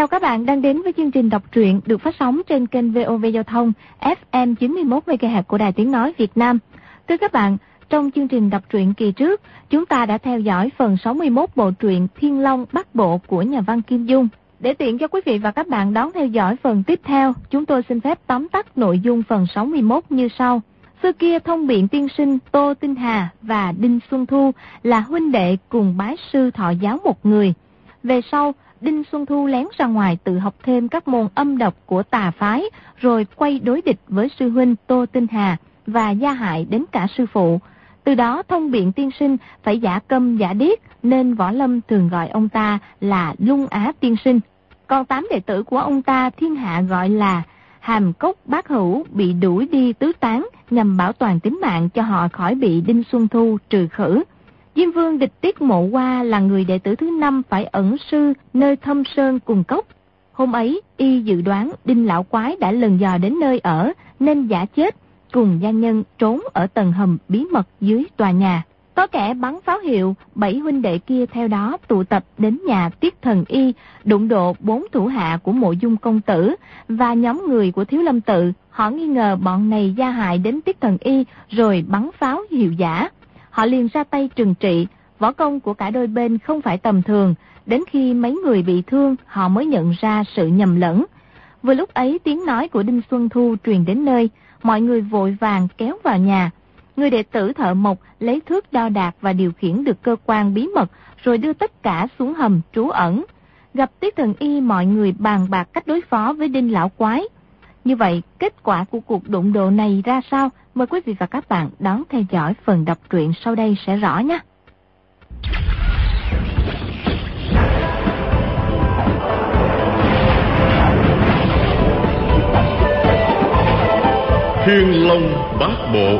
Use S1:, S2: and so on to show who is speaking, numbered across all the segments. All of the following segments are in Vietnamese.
S1: Chào các bạn đang đến với chương trình đọc truyện được phát sóng trên kênh VOV Giao thông FM 91 MHz của Đài Tiếng Nói Việt Nam. Thưa các bạn, trong chương trình đọc truyện kỳ trước, chúng ta đã theo dõi phần 61 bộ truyện Thiên Long Bát Bộ của nhà văn Kim Dung. Để tiện cho quý vị và các bạn đón theo dõi phần tiếp theo, chúng tôi xin phép tóm tắt nội dung phần 61 như sau. Xưa kia Thông Biện tiên sinh Tô Tinh Hà và Đinh Xuân Thu là huynh đệ cùng bái sư thọ giáo một người. Về sau, Đinh Xuân Thu lén ra ngoài tự học thêm các môn âm độc của tà phái, rồi quay đối địch với sư huynh Tô Tinh Hà và gia hại đến cả sư phụ. Từ đó Thông Biện tiên sinh phải giả câm giả điếc, nên võ lâm thường gọi ông ta là Lung Á tiên sinh. Còn 8 đệ tử của ông ta thiên hạ gọi là Hàm Cốc Bát Hữu bị đuổi đi tứ tán nhằm bảo toàn tính mạng cho họ khỏi bị Đinh Xuân Thu trừ khử. Diêm Vương Địch Tiết Mộ Hoa là người đệ tử thứ 5 phải ẩn sư nơi Thâm Sơn cùng cốc. Hôm ấy, y dự đoán Đinh Lão Quái đã lần dò đến nơi ở nên giả chết, cùng gia nhân trốn ở tầng hầm bí mật dưới tòa nhà. Có kẻ bắn pháo hiệu, 7 huynh đệ kia theo đó tụ tập đến nhà Tiết Thần Y, đụng độ 4 thủ hạ của Mộ Dung công tử và nhóm người của Thiếu Lâm Tự. Họ nghi ngờ bọn này gia hại đến Tiết Thần Y rồi bắn pháo hiệu giả. Họ liền ra tay trừng trị. Võ công của cả đôi bên không phải tầm thường. Đến khi mấy người bị thương, họ mới nhận ra sự nhầm lẫn. Vừa lúc ấy tiếng nói của Đinh Xuân Thu truyền đến nơi, mọi người vội vàng kéo vào nhà. Người đệ tử thợ mộc lấy thước đo đạc và điều khiển được cơ quan bí mật, rồi đưa tất cả xuống hầm trú ẩn. Gặp Tiết Thần Y, mọi người bàn bạc cách đối phó với Đinh Lão Quái. Như vậy, kết quả của cuộc đụng độ này ra sao? Mời quý vị và các bạn đón theo dõi phần đọc truyện sau đây sẽ rõ nhé.
S2: Thiên Long Bát Bộ.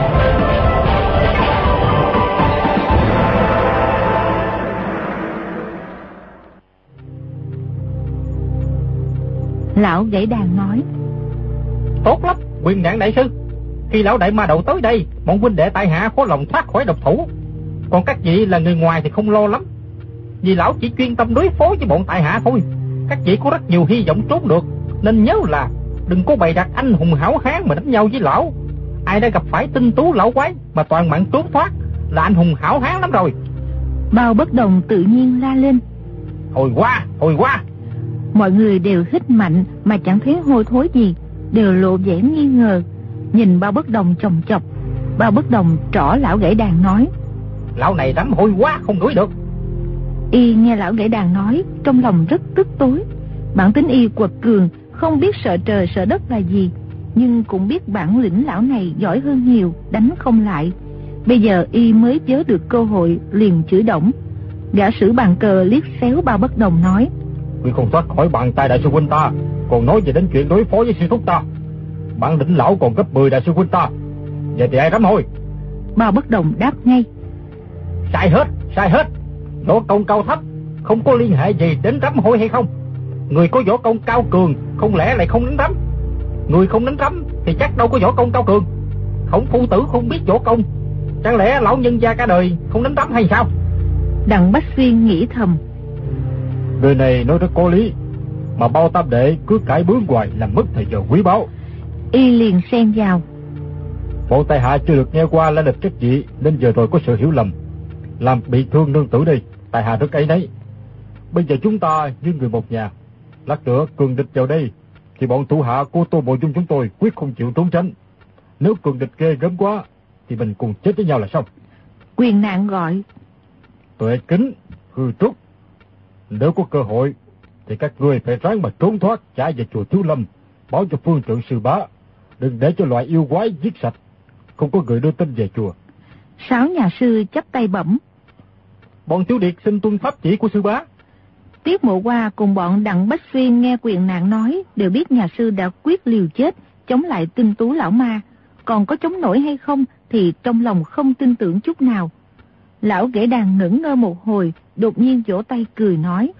S1: Lão gãy đàn nói:
S3: Tốt lắm, quyền nạn đại sư. Khi lão đại ma đầu tới đây, bọn huynh đệ tại hạ khó lòng thoát khỏi độc thủ. Còn các vị là người ngoài thì không lo lắm, vì lão chỉ chuyên tâm đối phó với bọn tại hạ thôi. Các vị có rất nhiều hy vọng trốn được, nên nhớ là đừng có bày đặt anh hùng hảo hán mà đánh nhau với lão. Ai đã gặp phải tinh tú lão quái mà toàn mạng trốn thoát là anh hùng hảo hán lắm rồi.
S1: Bao Bất Đồng tự nhiên la lên:
S3: Hồi qua.
S1: Mọi người đều hít mạnh mà chẳng thấy hôi thối gì, đều lộ vẻ nghi ngờ, nhìn Bao Bất Đồng chồng chọc. Bao Bất Đồng trỏ lão gãy đàn nói:
S3: Lão này lắm hôi quá không đuổi được.
S1: Y nghe lão gãy đàn nói, trong lòng rất tức tối. Bản tính y quật cường, không biết sợ trời sợ đất là gì, nhưng cũng biết bản lĩnh lão này giỏi hơn nhiều, đánh không lại. Bây giờ y mới vớ được cơ hội, liền chửi đổng. Gã sử bàn cờ liếc xéo Bao Bất Đồng nói:
S3: Ngươi không thoát khỏi bàn tay đại sư huynh ta, còn nói về đến chuyện đối phó với sư thúc ta. Bản lĩnh lão còn gấp 10 đại sư huynh ta, vậy thì ai dám thôi.
S1: Bao Bất Đồng đáp ngay:
S3: Sai hết. Võ công cao thấp không có liên hệ gì đến rắm hôi hay không. Người có võ công cao cường không lẽ lại không đánh rắm? Người không đánh rắm thì chắc đâu có võ công cao cường. Khổng phu tử không biết võ công, chẳng lẽ lão nhân gia cả đời không đánh rắm hay sao?
S1: Đặng Bách Xuyên nghĩ thầm:
S3: Người này nói rất có lý, mà Bao tam đệ cứ cãi bướng hoài làm mất thời giờ quý báu.
S1: Y liền xen vào:
S3: Bọn tại hạ chưa được nghe qua lai lịch các vị, nên giờ rồi có sự hiểu lầm, làm bị thương nương tử đây. Tại hạ rất áy náy. Bây giờ chúng ta như người một nhà, lát nữa cường địch vào đây thì bọn thủ hạ của Tô Mộ Dung chúng tôi quyết không chịu trốn tránh. Nếu cường địch ghê gớm quá thì mình cùng chết với nhau là xong.
S1: Quyền nạn gọi:
S3: Tuệ Kính, Hư Trúc, nếu có cơ hội thì các ngươi phải ráng mà trốn thoát, trả về chùa Thiếu Lâm, báo cho phương trượng sư bá, đừng để cho loại yêu quái giết sạch. Không có người đưa tin về chùa.
S1: 6 nhà sư chắp tay bẩm:
S3: Bọn tiểu điệt xin tuân pháp chỉ của sư bá.
S1: Tiết Mộ Hoa cùng bọn Đặng Bách Xuyên nghe quyền nạn nói, đều biết nhà sư đã quyết liều chết chống lại tinh tú lão ma, còn có chống nổi hay không thì trong lòng không tin tưởng chút nào. Lão gãy đàn ngẩn ngơ một hồi, đột nhiên vỗ tay cười nói: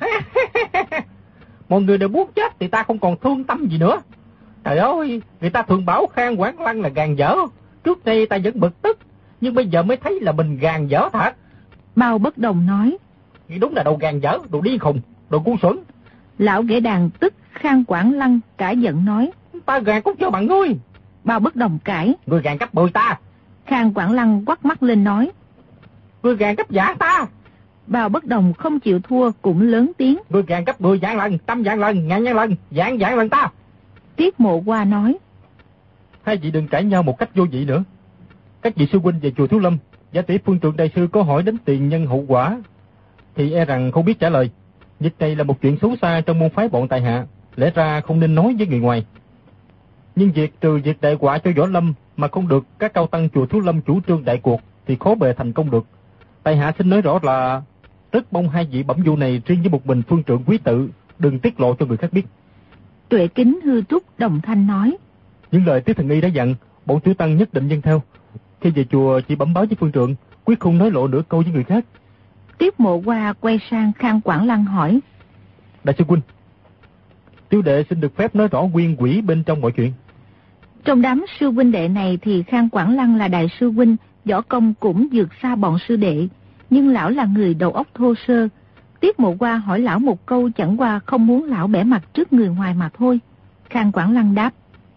S3: Mọi người đều muốn chết thì ta không còn thương tâm gì nữa. Trời ơi, người ta thường bảo Khang Quảng Lăng là gàn dở. Trước đây ta vẫn bực tức, nhưng bây giờ mới thấy là mình gàn dở thật.
S1: Bao Bất Đồng nói:
S3: Đúng là đồ gàn dở, đồ điên khùng, đồ ngu xuẩn.
S1: Lão ghẻ đàn tức Khang Quảng Lăng cả giận nói:
S3: Ta gàn cút cho bạn ngươi.
S1: Bao Bất Đồng cãi:
S3: Ngươi gàn cấp 10 ta.
S1: Khang Quảng Lăng quắt mắt lên nói:
S3: Ngươi gàn cấp giả ta.
S1: Bao Bất Đồng không chịu thua cũng lớn tiếng:
S3: Ngươi gàn cấp 10 vạn lần, 100 vạn lần, ngàn lần, vạn lần ta.
S1: Tiết Mộ Hoa nói:
S3: Hai vị đừng cãi nhau một cách vô vị nữa. Các vị sư huynh về chùa Thiếu Lâm, giả tỷ Phương Trượng đại sư có hỏi đến tiền nhân hậu quả thì e rằng không biết trả lời. Việc này là một chuyện xấu xa trong môn phái bọn tại hạ, lẽ ra không nên nói với người ngoài. Nhưng trừ việc đại họa cho Võ Lâm mà không được các cao tăng chùa Thiếu Lâm chủ trương đại cuộc thì khó bề thành công được. Tại hạ xin nói rõ là rất mong hai vị bẩm vụ này riêng với một mình Phương Trượng quý tự, đừng tiết lộ cho người khác biết.
S1: Tuệ Kính hư trúc đồng thanh nói:
S3: Những lời Tiết Thần Y đã dặn, bọn tiểu tăng nhất định vâng theo. Khi về chùa chỉ bẩm báo với Phương Trượng, quyết không nói lộ nửa câu với người khác.
S1: Tiết Mộ Hoa quay sang Khang Quảng Lăng hỏi:
S3: Đại sư huynh, tiểu đệ xin được phép nói rõ nguyên quỷ bên trong mọi chuyện.
S1: Trong đám sư huynh đệ này thì Khang Quảng Lăng là đại sư huynh, võ công cũng vượt xa bọn sư đệ, nhưng lão là người đầu óc thô sơ. Tiết Mộ Hoa hỏi lão một câu chẳng qua không muốn lão bẻ mặt trước người ngoài mà thôi. Khang Quảng Lăng đáp: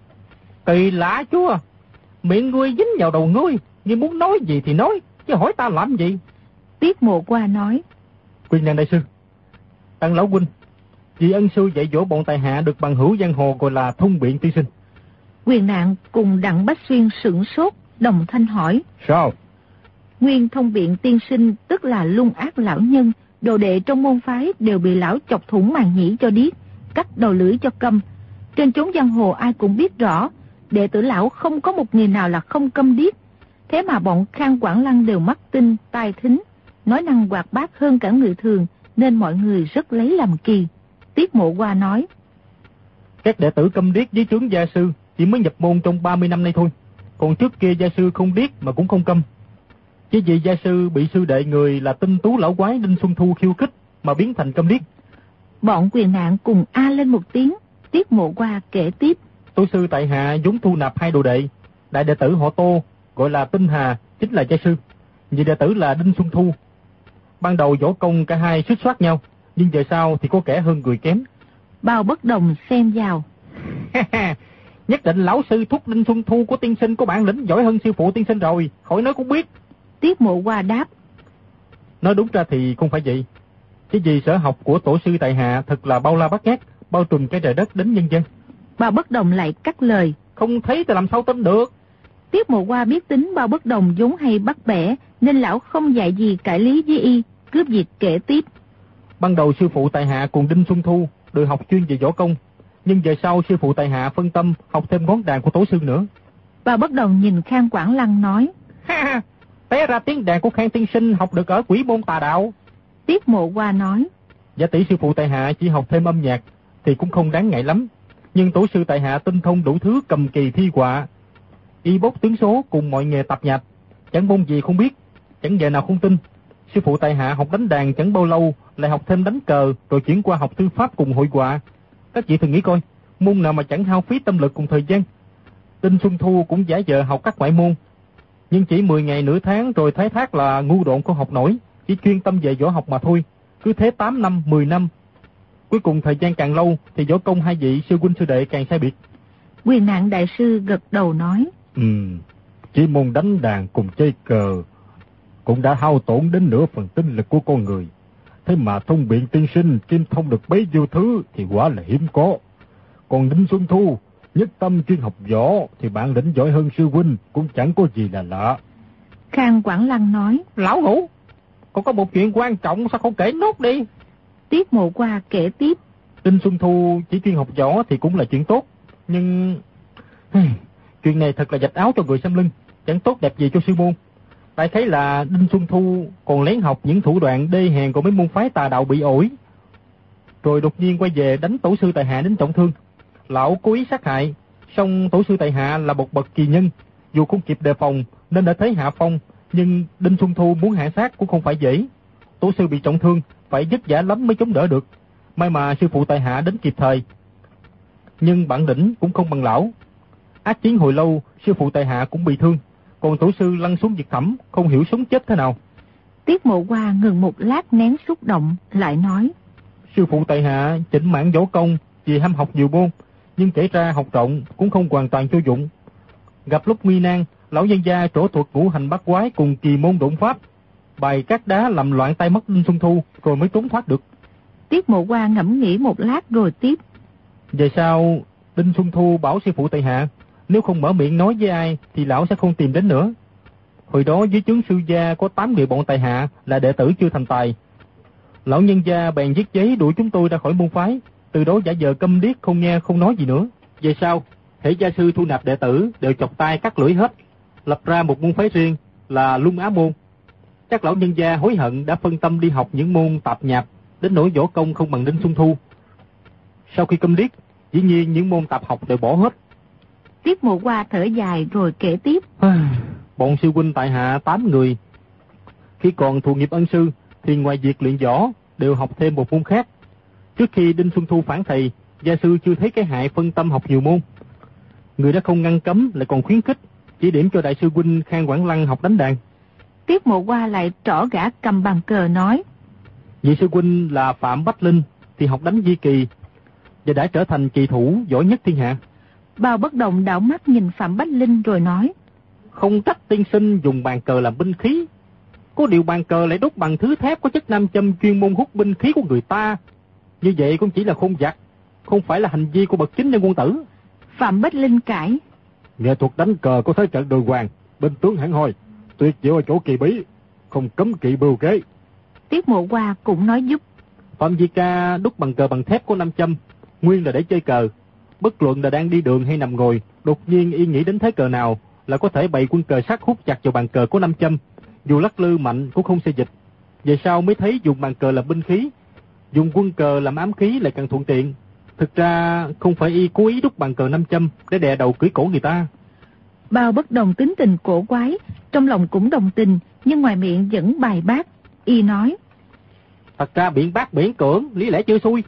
S3: Kỳ lạ chúa, miệng ngươi dính vào đầu ngươi muốn nói gì thì nói, chứ hỏi ta làm gì.
S1: Tiết Mộ Hoa nói:
S3: Quyền năng đại sư, Tăng lão huynh, vì ân sư dạy dỗ bọn tại hạ được bằng hữu giang hồ gọi là Thông Biện tiên sinh.
S1: Quyền Nạn cùng Đặng Bách Xuyên sửng sốt, đồng thanh hỏi:
S3: Sao?
S1: Nguyên Thông Biện tiên sinh tức là Lung Ác lão nhân, đồ đệ trong môn phái đều bị lão chọc thủng màng nhĩ cho điếc, cắt đầu lưỡi cho câm. Trên chốn giang hồ ai cũng biết rõ, đệ tử lão không có một người nào là không câm điếc. Thế mà bọn Khang Quảng Lăng đều mắt tinh, tai thính, nói năng hoạt bát hơn cả người thường, nên mọi người rất lấy làm kỳ. Tiết Mộ Hoa nói:
S3: Các đệ tử câm điếc dưới trướng gia sư chỉ mới nhập môn trong 30 năm nay thôi. Còn trước kia gia sư không điếc mà cũng không câm. Chỉ vì gia sư bị sư đệ người là tinh tú lão quái Đinh Xuân Thu khiêu khích mà biến thành câm điếc.
S1: Bọn Quyền Nạn cùng a lên một tiếng. Tiết Mộ Hoa kể tiếp:
S3: Tổ sư tại hạ vốn thu nạp hai đồ đệ. Đại đệ tử họ Tô gọi là Tinh Hà, chính là gia sư. Nhị đệ tử là Đinh Xuân Thu. Ban đầu võ công cả hai suýt soát nhau, nhưng về sau thì có kẻ hơn người kém.
S1: Bao Bất Đồng xem vào:
S3: Nhất định lão sư thúc Đinh Xuân Thu của tiên sinh có bản lĩnh giỏi hơn sư phụ tiên sinh rồi, khỏi nói cũng biết.
S1: Tiết Mộ Hoa đáp:
S3: Nói đúng ra thì không phải vậy. Chỉ vì sở học của tổ sư tại hạ thật là bao la bát ngát, bao trùm cái trời đất đến nhân dân.
S1: Bao Bất Đồng lại cắt lời:
S3: Không thấy thì làm sao tin được.
S1: Tiết Mộ Hoa biết tính Bao Bất Đồng vốn hay bắt bẻ, nên lão không dạy gì cãi lý với y, cướp việc kể tiếp.
S3: Ban đầu sư phụ tại hạ cùng Đinh Xuân Thu được học chuyên về võ công, nhưng về sau sư phụ tại hạ phân tâm học thêm ngón đàn của tổ sư nữa.
S1: Bao Bất Đồng nhìn Khang Quảng Lăng nói:
S3: Té ra tiếng đàn của Khang tiên sinh học được ở Quỷ Môn Tà Đạo.
S1: Tiết Mộ Hoa nói:
S3: Giả tỷ sư phụ tại hạ chỉ học thêm âm nhạc thì cũng không đáng ngại lắm, nhưng tổ sư tại hạ tinh thông đủ thứ cầm kỳ thi họa, y bốc tướng số cùng mọi nghề tạp nhạp, chẳng môn gì không biết, chẳng giờ nào không tin. Sư phụ tại hạ học đánh đàn chẳng bao lâu lại học thêm đánh cờ, rồi chuyển qua học thư pháp cùng hội họa. Các chị thử nghĩ coi, môn nào mà chẳng hao phí tâm lực cùng thời gian. Đinh Xuân Thu cũng giả vờ học các ngoại môn, nhưng chỉ 10 ngày nửa tháng rồi thoái thác là ngu độn không học nổi, chỉ chuyên tâm về võ học mà thôi. Cứ thế 8 năm, 10 năm. Cuối cùng thời gian càng lâu thì võ công hai vị sư huynh sư đệ càng sai biệt.
S1: Quyền Nạn đại sư gật đầu nói:
S3: Chỉ môn đánh đàn cùng chơi cờ cũng đã hao tổn đến nửa phần tinh lực của con người. Thế mà Thông Biện tiên sinh kim thông được bấy nhiêu thứ thì quả là hiếm có. Còn Đinh Xuân Thu nhất tâm chuyên học võ thì bản lĩnh giỏi hơn sư huynh cũng chẳng có gì là lạ.
S1: Khang Quảng Lăng nói:
S3: Lão hữu, còn có một chuyện quan trọng sao không kể nốt đi.
S1: Tiết Mộ Hoa kể tiếp:
S3: Đinh Xuân Thu chỉ chuyên học võ thì cũng là chuyện tốt, nhưng chuyện này thật là vạch áo cho người xem lưng, chẳng tốt đẹp gì cho sư môn. Tại thấy là Đinh Xuân Thu còn lén học những thủ đoạn đê hèn của mấy môn phái tà đạo bị ổi, rồi đột nhiên quay về đánh tổ sư tại hạ đến trọng thương. Lão cố ý sát hại, song tổ sư tại hạ là một bậc kỳ nhân, dù không kịp đề phòng nên đã thấy hạ phong, nhưng Đinh Xuân Thu muốn hạ sát cũng không phải dễ. Tổ sư bị trọng thương, phải vất vả lắm mới chống đỡ được. May mà sư phụ tại hạ đến kịp thời, nhưng bản lĩnh cũng không bằng lão. Ác chiến hồi lâu, sư phụ tại hạ cũng bị thương, còn tổ sư lăn xuống vực thẳm, không hiểu sống chết thế nào.
S1: Tiết Mộ Hoa ngừng một lát nén xúc động, lại nói:
S3: Sư phụ tại hạ chỉnh mãn võ công vì ham học nhiều môn, nhưng kể ra học rộng cũng không hoàn toàn vô dụng. Gặp lúc nguy nan, lão nhân gia trổ thuật ngũ hành bát quái cùng kỳ môn độn pháp, bày các đá làm loạn tay mất Đinh Xuân Thu rồi mới trốn thoát được.
S1: Tiết Mộ Hoa ngẫm nghĩ một lát rồi tiếp.
S3: Về sau, Đinh Xuân Thu bảo sư phụ tại hạ, nếu không mở miệng nói với ai thì lão sẽ không tìm đến nữa. Hồi đó dưới trướng sư gia có 8 người bọn tại hạ là đệ tử chưa thành tài. Lão nhân gia bèn viết giấy đuổi chúng tôi ra khỏi môn phái, từ đó giả vờ câm điếc không nghe không nói gì nữa. Về sau, hễ gia sư thu nạp đệ tử đều chọc tay cắt lưỡi hết, lập ra một môn phái riêng là Lung Á môn. Các lão nhân gia hối hận đã phân tâm đi học những môn tạp nhạp, đến nỗi võ công không bằng Đinh Xuân Thu. Sau khi câm điếc, dĩ nhiên những môn tạp học đều bỏ hết.
S1: Tiết Mộ Hoa thở dài rồi kể tiếp.
S3: Bọn sư huynh tại hạ 8 người, khi còn thụ nghiệp ân sư thì ngoài việc luyện võ đều học thêm một môn khác. Trước khi Đinh Xuân Thu phản thầy, gia sư chưa thấy cái hại phân tâm học nhiều môn. Người đã không ngăn cấm lại còn khuyến khích, chỉ điểm cho đại sư huynh Khang Quảng Lăng học đánh đàn.
S1: Tiết Mộ Hoa lại trỏ gã cầm bàn cờ nói.
S3: Vị sư huynh là Phạm Bách Linh thì học đánh di kỳ và đã trở thành kỳ thủ giỏi nhất thiên hạ.
S1: Bao Bất Đồng đảo mắt nhìn Phạm Bách Linh rồi nói.
S3: Không trách tiên sinh dùng bàn cờ làm binh khí, có điều bàn cờ lại đúc bằng thứ thép có chất nam châm chuyên môn hút binh khí của người ta. Như vậy cũng chỉ là khôn vặt, không phải là hành vi của bậc chính nhân quân tử.
S1: Phạm Bách Linh cãi.
S3: Nghệ thuật đánh cờ có thế trận đàng hoàng, binh tướng hẳn hoi, tuyệt diệu ở chỗ kỳ bí, không cấm kỵ bưu kế.
S1: Tiết Mộ Hoa cũng nói giúp.
S3: Phạm Di Ca đúc bằng cờ bằng thép có nam châm, nguyên là để chơi cờ. Bất luận là đang đi đường hay nằm ngồi, đột nhiên y nghĩ đến thế cờ nào là có thể bày quân cờ sắt hút chặt vào bàn cờ có nam châm, dù lắc lư mạnh cũng không xê dịch. Về sau mới thấy dùng bàn cờ làm binh khí, dùng quân cờ làm ám khí lại càng thuận tiện. Thực ra không phải y cố ý đúc bàn cờ nam châm để đè đầu cưỡi cổ người ta.
S1: Bao Bất Đồng tính tình cổ quái, trong lòng cũng đồng tình, nhưng ngoài miệng vẫn bài bác. Y nói.
S3: Thật ra biện bác miễn cưỡng, lý lẽ chưa xuôi.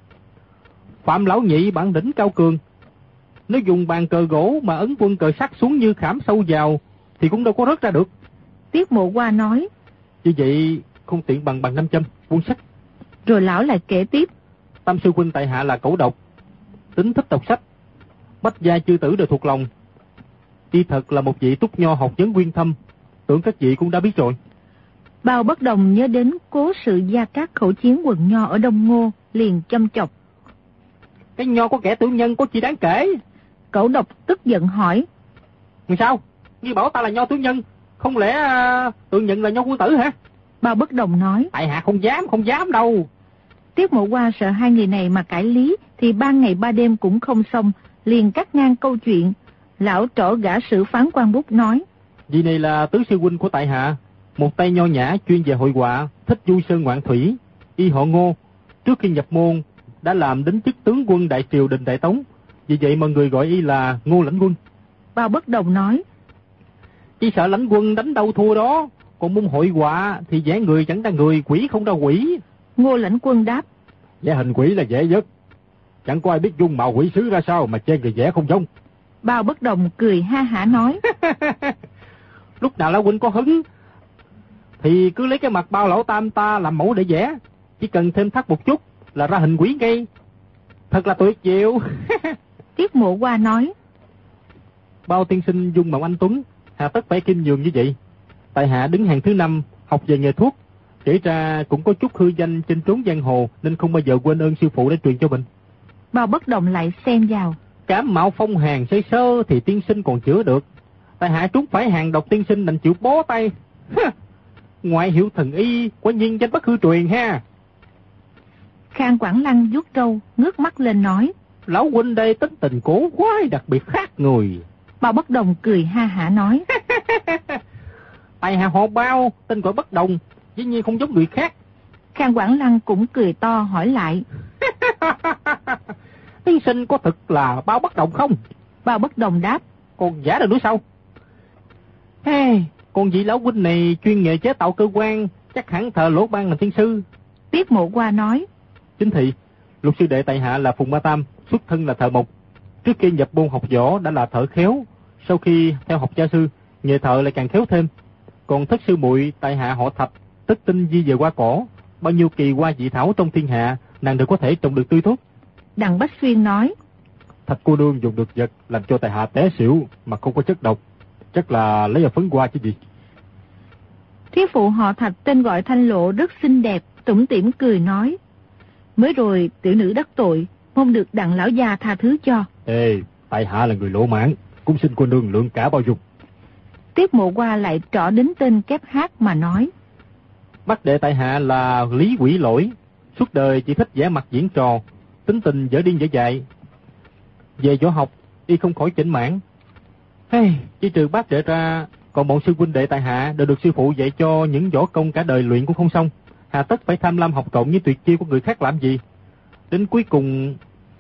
S3: Phạm lão nhị bản đỉnh cao cường, nếu dùng bàn cờ gỗ mà ấn quân cờ sắt xuống như khảm sâu vào thì cũng đâu có rớt ra được.
S1: Tiết Mộ Hoa nói.
S3: Như vậy không tiện bằng nam châm, quân sắt.
S1: Rồi lão lại kể tiếp.
S3: Tam sư huynh tại hạ là cẩu độc, tính thích đọc sách, bách gia chư tử đều thuộc lòng. Y thật là một vị túc nho học vấn uyên thâm, tưởng các vị cũng đã biết rồi.
S1: Bao Bất Đồng nhớ đến cố sự Gia Cát khẩu chiến quần nho ở Đông Ngô, liền châm chọc.
S3: Cái nho có kẻ tiểu nhân có gì đáng kể?
S1: Cẩu độc tức giận hỏi.
S3: Sao? Ngươi bảo ta là nho tiểu nhân, không lẽ tự nhận là nho quân tử hả?
S1: Bao Bất Đồng nói.
S3: Tại hạ không dám đâu.
S1: Tiết Mộ Hoa sợ hai người này mà cãi lý thì 3 ngày 3 đêm cũng không xong, liền cắt ngang câu chuyện. Lão trỏ gã sử phán quan bút nói.
S3: Vị này là tứ sư huynh của tại hạ, một tay nho nhã chuyên về hội họa, thích vui sơn ngoạn thủy. Y họ Ngô, trước khi nhập môn đã làm đến chức tướng quân đại triều đình Đại Tống, vì vậy mọi người gọi y là Ngô Lãnh Quân.
S1: Bao Bất Đồng nói.
S3: Chỉ sợ Lãnh Quân đánh đâu thua đó, còn môn hội họa thì vẽ người chẳng ra người, quỷ không ra quỷ.
S1: Ngô Lãnh Quân đáp.
S3: Vẽ hình quỷ là dễ nhất, chẳng có ai biết dung mạo quỷ sứ ra sao mà chê người vẽ không giống.
S1: Bao Bất Đồng cười ha hả nói.
S3: Lúc nào lão huynh có hứng thì cứ lấy cái mặt Bao lão tam ta làm mẫu để vẽ, chỉ cần thêm thắt một chút là ra hình quỷ ngay. Thật là tuyệt diệu.
S1: Tiết Mộ Hoa nói.
S3: Bao tiên sinh dung mạo anh tuấn, hà tất phải kim nhường như vậy. Tại hạ đứng hàng thứ 5, học về nghề thuốc, kể ra cũng có chút hư danh trên trốn giang hồ, nên không bao giờ quên ơn sư phụ đã truyền cho mình.
S1: Bao Bất Đồng lại xen vào.
S3: Cảm mạo phong hàn sơ sơ thì tiên sinh còn chữa được, tại hạ trúng phải hàng độc tiên sinh đành chịu bó tay. Ngoại hiệu thần y quả nhiên danh bất hư truyền ha.
S1: Khang Quảng Lăng vuốt râu, ngước mắt lên nói.
S3: Lão huynh đây tính tình cổ quái đặc biệt khác người.
S1: Bao Bất Đồng cười ha hả nói.
S3: Tại hạ họ Bao, tên gọi Bất Đồng, dĩ nhiên không giống người khác.
S1: Khang Quảng Lăng cũng cười to hỏi lại.
S3: Tiên sinh có thực là Bao Bất Đồng không?
S1: Bao Bất Đồng đáp.
S3: Còn giả được nữa sao? Hey, còn vị lão huynh này chuyên nghề chế tạo cơ quan, chắc hẳn thợ Lỗ Ban làm tiên sư.
S1: Tiết Mộ Hoa nói.
S3: Chính thị, lục sư đệ tại hạ là Phùng Ma Tam, xuất thân là thợ mộc. Trước khi nhập môn học võ đã là thợ khéo, sau khi theo học gia sư, nghề thợ lại càng khéo thêm. Còn thất sư muội tại hạ họ Thạch, tất tinh di về hoa cỏ, bao nhiêu kỳ hoa dị thảo trong thiên hạ
S4: nàng đều có thể trồng được tươi tốt.
S1: Đặng Bách Xuyên nói:
S4: Thạch cô nương dùng được vật làm cho tại hạ té xỉu mà không có chất độc, chắc là lấy ở phấn hoa chứ gì.
S1: Thiếu phụ họ Thạch tên gọi Thanh Lộ rất xinh đẹp, tủm tỉm cười nói: Mới rồi tiểu nữ đắc tội, mong được Đặng lão già tha thứ cho.
S4: Ê, tại hạ là người lỗ mãn, cũng xin cô nương lượng cả bao dung.
S1: Tiết Mộ Hoa lại trỏ đến tên kép hát mà nói:
S4: Bác đệ tại hạ là Lý Quỷ Lỗi, suốt đời chỉ thích vẽ mặt diễn trò, tính tình dở điên dở dại. Về võ học, y không khỏi chỉnh mãn. Chỉ trừ bác đệ ra, còn bọn sư huynh đệ tại hạ đều được sư phụ dạy cho những võ công cả đời luyện cũng không xong. Hà tất phải tham lam học trộm với tuyệt chiêu của người khác làm gì? Đến cuối cùng...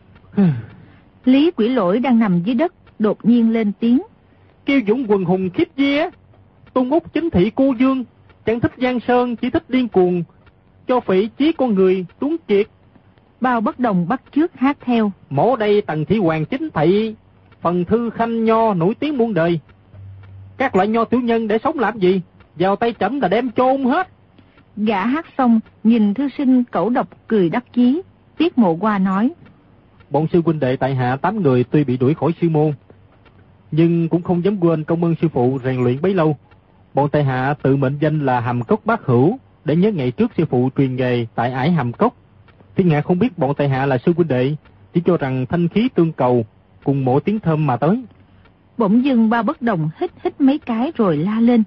S1: Lý Quỷ Lỗi đang nằm dưới đất, đột nhiên lên tiếng:
S4: Kiêu dũng quần hùng khiếp vía, tung út chính thị cô dương, chẳng thích giang sơn, chỉ thích điên cuồng, cho phỉ chí con người tuấn kiệt.
S1: Bao Bất Đồng bắt chước hát theo:
S4: Mổ đây Tần Thị Hoàng chính thị, phần thư khanh nho nổi tiếng muôn đời. Các loại nho tiểu nhân để sống làm gì? Vào tay trẫm là đem chôn hết.
S1: Gã hát xong, nhìn thư sinh Cẩu Độc cười đắc chí. Tiết Mộ Hoa nói:
S4: Bọn sư huynh đệ tại hạ 8 người tuy bị đuổi khỏi sư môn, nhưng cũng không dám quên công ơn sư phụ rèn luyện bấy lâu. Bọn tại hạ tự mệnh danh là Hàm Cốc Bác Hữu, để nhớ ngày trước sư phụ truyền nghề tại ải Hàm Cốc. Thiên hạ không biết bọn tại hạ là sư huynh đệ, chỉ cho rằng thanh khí tương cầu, cùng mỗi tiếng thơm mà tới.
S1: Bỗng dưng Bao Bất Đồng hít mấy cái rồi la lên: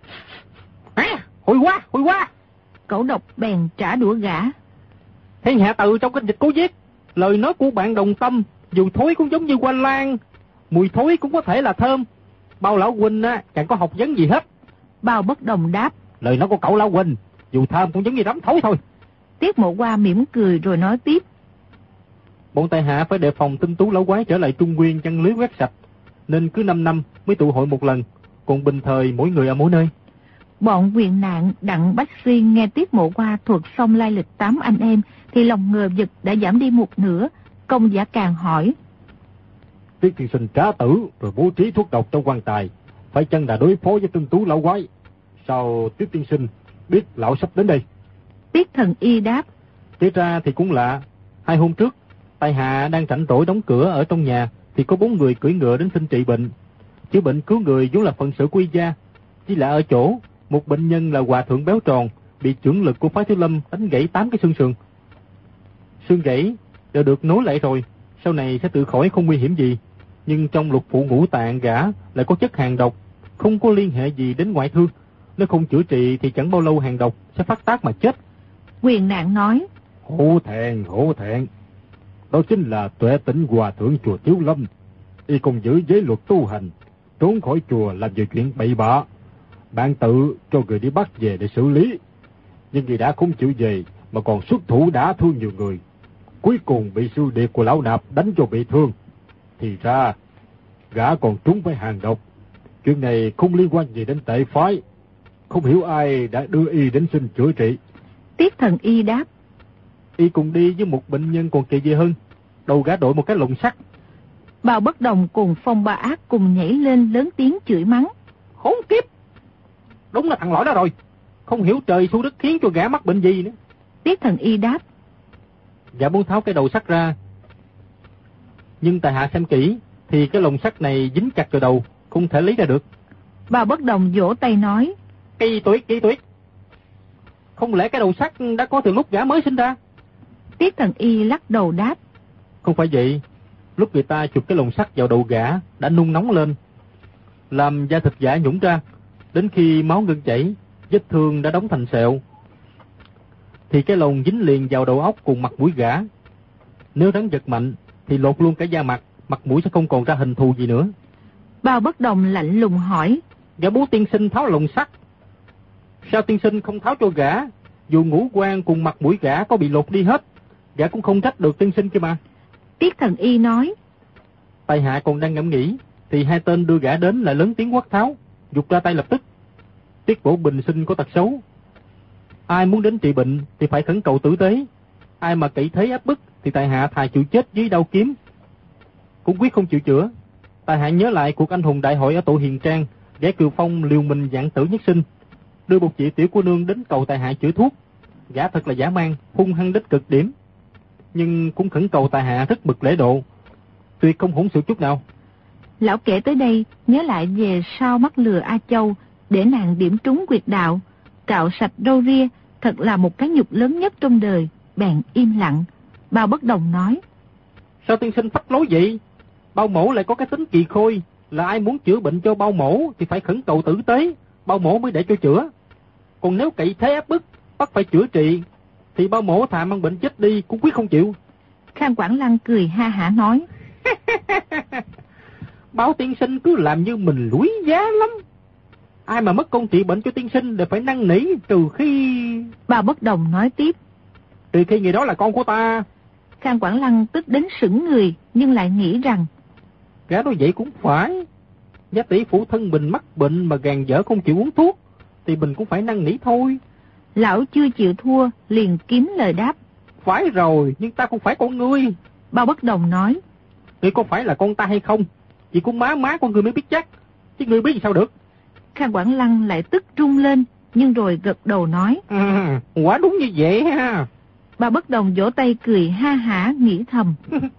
S4: Hôi quá!
S1: Cẩu Độc bèn trả đũa gã:
S4: Thiên hạ tự trong kinh dịch cố viết, lời nói của bạn đồng tâm, dù thối cũng giống như hoa lan, mùi thối cũng có thể là thơm. Bao lão huynh á, chẳng có học vấn gì hết.
S1: Bao Bất Đồng đáp:
S4: Lời nói của cậu lão huynh, dù thơm cũng giống như rắm thối thôi.
S1: Tiết Mộ Hoa mỉm cười rồi nói tiếp:
S4: Bọn tại hạ phải đề phòng tinh tú lão quái trở lại Trung Nguyên chăn lưới quét sạch, nên cứ 5 năm mới tụ hội một lần, còn bình thời mỗi người ở mỗi nơi.
S1: Bọn Quyền Nạn, Đặng Bách Xuyên nghe Tiết Mộ Hoa thuật xong lai lịch 8 anh em thì lòng ngờ vực đã giảm đi một nửa. Công giả càng hỏi:
S4: Tiết tiên sinh trá tử rồi bố trí thuốc độc trong quan tài, phải chăng đã đối phó với tinh tú lão quái? Sao Tiết tiên sinh biết lão sắp đến đây?
S1: Tiết Thần Y đáp:
S4: Thế ra thì cũng lạ. 2 hôm trước, tại hạ đang rảnh rỗi đóng cửa ở trong nhà, thì có 4 người cưỡi ngựa đến xin trị bệnh. Chữa bệnh cứu người vốn là phận sự của y gia, chỉ là ở chỗ một bệnh nhân là hòa thượng béo tròn bị chưởng lực của phái Thiếu Lâm đánh gãy 8 cái xương sườn. Xương gãy đều được nối lại rồi, sau này sẽ tự khỏi không nguy hiểm gì. Nhưng trong lục phủ ngũ tạng gã lại có chất hàng độc, không có liên hệ gì đến ngoại thương. Nếu không chữa trị thì chẳng bao lâu hàng độc sẽ phát tác mà chết.
S1: Quyền Nạn nói:
S4: Hổ thẹn. Đó chính là Tuệ Tĩnh hòa thượng chùa Thiếu Lâm. Y không giữ giới luật tu hành, trốn khỏi chùa làm nhiều chuyện bậy bạ. Bạn tự cho người đi bắt về để xử lý, nhưng người đã không chịu về mà còn xuất thủ đả thương nhiều người. Cuối cùng bị sư điệt của lão Nạp đánh cho bị thương. Thì ra gã còn trúng phải hàng độc. Chuyện này không liên quan gì đến tệ phái, không hiểu ai đã đưa y đến xin chữa trị.
S1: Tiết Thần Y đáp:
S4: Y cùng đi với một bệnh nhân còn kỳ dị hơn, đầu gã đội một cái lồng sắt.
S1: Bao Bất Đồng cùng Phong Ba Ác cùng nhảy lên lớn tiếng chửi mắng:
S4: Khốn kiếp! Đúng là thằng lõi đó rồi, không hiểu trời xu đất khiến cho gã mắc bệnh gì nữa.
S1: Tiết Thần Y đáp:
S4: Gã muốn tháo cái đầu sắt ra, nhưng tại hạ xem kỹ thì cái lồng sắt này dính chặt vào đầu, không thể lấy ra được.
S1: Bao Bất Đồng vỗ tay nói:
S4: Kỳ tuyệt! Không lẽ cái đầu sắt đã có từ lúc gã mới sinh ra?
S1: Tiết Thần Y lắc đầu đáp:
S4: Không phải vậy, lúc người ta chụp cái lồng sắt vào đầu gã đã nung nóng lên, làm da thịt gã nhũng ra, đến khi máu ngưng chảy, vết thương đã đóng thành sẹo, thì cái lồng dính liền vào đầu óc cùng mặt mũi gã. Nếu rắn giật mạnh thì lột luôn cả da mặt, mặt mũi sẽ không còn ra hình thù gì nữa.
S1: Bao Bất Đồng lạnh lùng hỏi:
S4: Gã bố tiên sinh tháo lồng sắt, sao tiên sinh không tháo cho gã? Dù ngũ quan cùng mặt mũi gã có bị lột đi hết, gã cũng không trách được tiên sinh kia mà.
S1: Tiết Thần Y nói:
S4: Tại hạ còn đang ngẫm nghĩ, thì 2 tên đưa gã đến lại lớn tiếng quát tháo, giục ra tay lập tức. Tiết Bổ bình sinh có tật xấu, ai muốn đến trị bệnh thì phải khẩn cầu tử tế, ai mà kỵ thế áp bức thì tại hạ thà chịu chết dưới đao kiếm, cũng quyết không chịu chữa. Tại hạ nhớ lại cuộc anh hùng đại hội ở Tổ Hiền Trang, ghé Kiều Phong liều mình dạng tử nhất sinh, đưa một chị tiểu cô nương đến cầu tại hạ chữa thuốc. Gã thật là dã man, hung hăng đến cực điểm. nhưng cũng khẩn cầu tại hạ rất bực lễ độ, tuyệt không hỗn sự chút nào.
S1: Lão kể tới đây, nhớ lại về sao mắc lừa A Châu, để nàng điểm trúng quyệt đạo, cạo sạch râu ria, thật là một cái nhục lớn nhất trong đời, bèn im lặng. Bao Bất Đồng nói:
S4: Sao tiên sinh phách lối vậy? Bao mổ lại có cái tính kỳ khôi, là ai muốn chữa bệnh cho bao mổ thì phải khẩn cầu tử tế, bao mổ mới để cho chữa. Còn nếu cậy thế áp bức, bắt phải chữa trị, thì bao mổ thà mang bệnh chết đi cũng quyết không chịu.
S1: Khang Quảng Lăng cười ha hả nói:
S4: Bao tiên sinh cứ làm như mình lúi giá lắm. Ai mà mất công trị bệnh cho tiên sinh đều phải năn nỉ, trừ khi...
S1: Bao Bất Đồng nói tiếp:
S4: Trừ khi người đó là con của ta.
S1: Khang Quảng Lăng tức đến sững người, nhưng lại nghĩ rằng:
S4: Gã nói vậy cũng phải. Giá tỷ phụ thân mình mắc bệnh mà gàn dở không chịu uống thuốc, thì mình cũng phải năn nỉ thôi.
S1: Lão chưa chịu thua, liền kiếm lời đáp:
S4: Phải rồi, nhưng ta không phải con ngươi.
S1: Bao Bất Đồng nói:
S4: Ngươi có phải là con ta hay không? Chỉ có má con ngươi mới biết chắc, chứ ngươi biết gì sao được.
S1: Khang Quảng Lăng lại tức rung lên, nhưng rồi gật đầu nói:
S4: Quả đúng như vậy ha.
S1: Bao Bất Đồng vỗ tay cười ha hả, nghĩ thầm: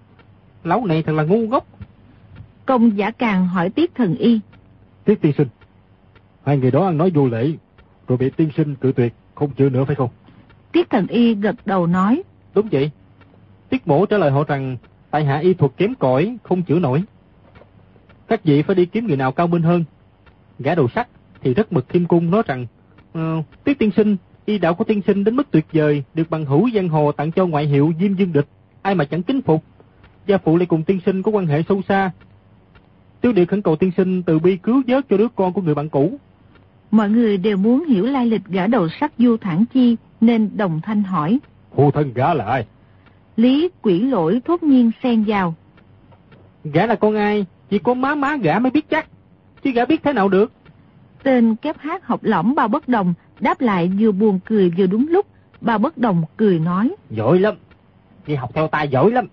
S4: Lão này thật là ngu ngốc.
S1: Công Giả Càng hỏi Tiết Thần Y:
S4: Tiết tiên sinh, hai người đó ăn nói vô lễ, rồi bị tiên sinh cự tuyệt, không chịu nữa phải không?
S1: Tiết Thần Y gật đầu nói:
S4: Đúng vậy. Tiết mổ trả lời họ rằng tại hạ y thuật kém cỏi, không chịu nổi. Các vị phải đi kiếm người nào cao minh hơn. Gã đầu sắt thì rất mực khiêm cung nói rằng: Tiết tiên sinh, y đạo của tiên sinh đến mức tuyệt vời, được bằng hữu giang hồ tặng cho ngoại hiệu Diêm Dương Địch, ai mà chẳng kính phục. Gia phụ lại cùng tiên sinh có quan hệ sâu xa. Tiểu đệ khẩn cầu tiên sinh từ bi cứu vớt cho đứa con của người bạn cũ.
S1: Mọi người đều muốn hiểu lai lịch gã đầu sắt Du Thản Chi, nên đồng thanh hỏi:
S4: Phụ thân gã là ai?
S1: Lý Quỷ Lỗi thốt nhiên xen vào:
S4: Gã là con ai, chỉ có má gã mới biết chắc, chứ gã biết thế nào được.
S1: Tên kép hát học lỏng Bao Bất Đồng đáp lại vừa buồn cười vừa đúng lúc. Bao Bất Đồng cười nói:
S4: Giỏi lắm, đi học theo ta giỏi lắm.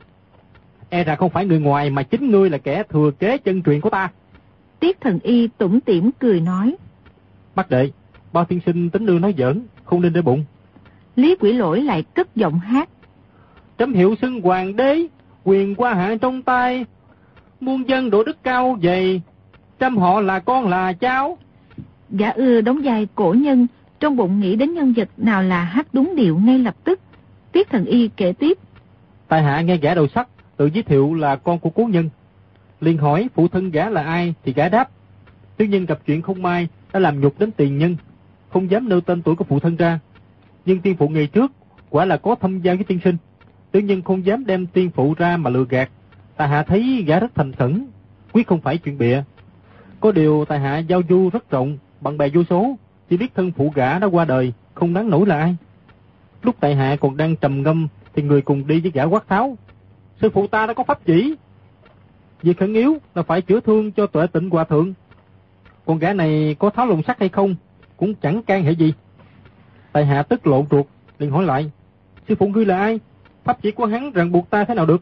S4: E ra không phải người ngoài mà chính ngươi là kẻ thừa kế chân truyền của ta.
S1: Tiết Thần Y tủm tỉm cười nói:
S4: Bác đệ, Bao tiên sinh tính đưa nói giỡn, không nên để bụng.
S1: Lý Quỷ Lỗi lại cất giọng hát:
S4: Chấm hiệu xưng hoàng đế, quyền qua hạ trong tay, muôn dân độ đức cao dày, trăm họ là con là cháu.
S1: Gã ưa đóng vai cổ nhân, trong bụng nghĩ đến nhân vật nào là hát đúng điệu ngay lập tức. Tiết Thần Y kể tiếp:
S4: Tại hạ nghe gã đầu sắt tự giới thiệu là con của cố nhân, liền hỏi phụ thân gã là ai thì gã đáp: Tiểu nhân gặp chuyện không may đã làm nhục đến tiền nhân, không dám nêu tên tuổi của phụ thân ra, nhưng tiên phụ ngày trước quả là có thâm giao với tiên sinh, tiểu nhân không dám đem tiên phụ ra mà lừa gạt. Tại hạ thấy gã rất thành khẩn, quyết không phải chuyện bịa. Có điều tại hạ giao du rất rộng, bạn bè vô số, chỉ biết thân phụ gã đã qua đời, không đáng nổi là ai. Lúc tại hạ còn đang trầm ngâm thì người cùng đi với gã quát tháo: Sư phụ ta đã có pháp chỉ, việc khẩn yếu là phải chữa thương cho Tuệ Tịnh hòa thượng. Còn gã này có tháo lồng sắt hay không cũng chẳng can hệ gì. Tại hạ tức lộn ruột, liền hỏi lại: Sư phụ ngươi là ai? Pháp chỉ của hắn ràng buộc ta thế nào được?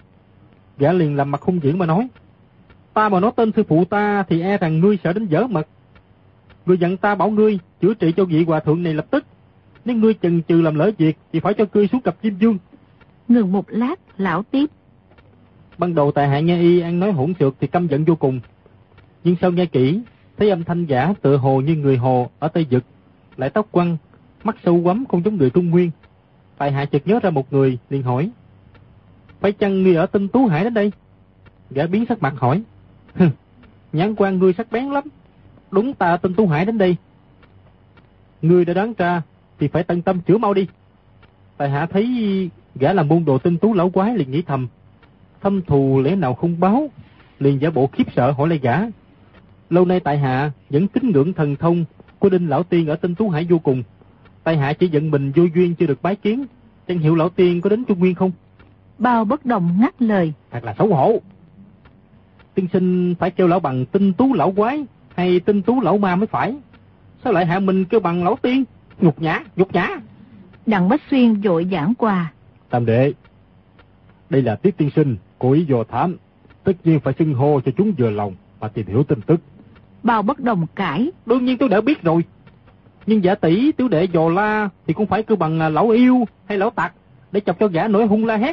S4: Gã liền làm mặt hung dữ mà nói: Ta mà nói tên sư phụ ta thì e rằng ngươi sợ đến dở mật. Ngươi dặn ta bảo ngươi chữa trị cho vị hòa thượng này lập tức, nếu ngươi chần chừ làm lỡ việc thì phải cho ngươi xuống gặp Diêm Dương.
S1: Ngừng một lát, lão tiếp:
S4: Ban đầu tại hạ nghe y ăn nói hỗn xược thì căm giận vô cùng, nhưng sau nghe kỹ thấy âm thanh giả tựa hồ như người Hồ ở Tây Dực, lại tóc quăn, mắt sâu quắm không giống người Trung Nguyên. Tại hạ chợt nhớ ra một người, liền hỏi: Phải chăng ngươi ở Tinh Tú Hải đến đây? Gã biến sắc mặt hỏi: Nhãn quan ngươi sắc bén lắm, đúng ta ở Tinh Tú Hải đến đây. Ngươi đã đoán ra thì phải tận tâm chữa mau đi. Tại hạ thấy gã là môn đồ Tinh Tú lão quái, liền nghĩ thầm: Thâm thù lẽ nào không báo, liền giả bộ khiếp sợ hỏi lại gã. Lâu nay tại hạ vẫn kính ngưỡng thần thông của Đinh lão tiên ở Tinh Tú Hải vô cùng. Tại hạ chỉ giận mình vô duyên chưa được bái kiến, chẳng hiểu lão tiên có đến Trung Nguyên không?
S1: Bao Bất Đồng ngắt lời:
S4: Thật là xấu hổ. Tiên sinh phải kêu lão bằng Tinh Tú lão quái hay Tinh Tú lão ma mới phải, sao lại hạ mình kêu bằng lão tiên? Nhục nhã, nhục nhã.
S1: Đặng Bách Xuyên vội giảng quà:
S4: Tam đệ, đây là Tiết tiên sinh cố ý dò thám, tất nhiên phải xưng hô cho chúng vừa lòng mà tìm hiểu tin tức.
S1: Bao Bất Đồng cãi:
S4: Đương nhiên tôi đã biết rồi, nhưng giả tỷ tiểu đệ dò la thì cũng phải kêu bằng lão yêu hay lão tặc, để chọc cho gã nổi hung la hét,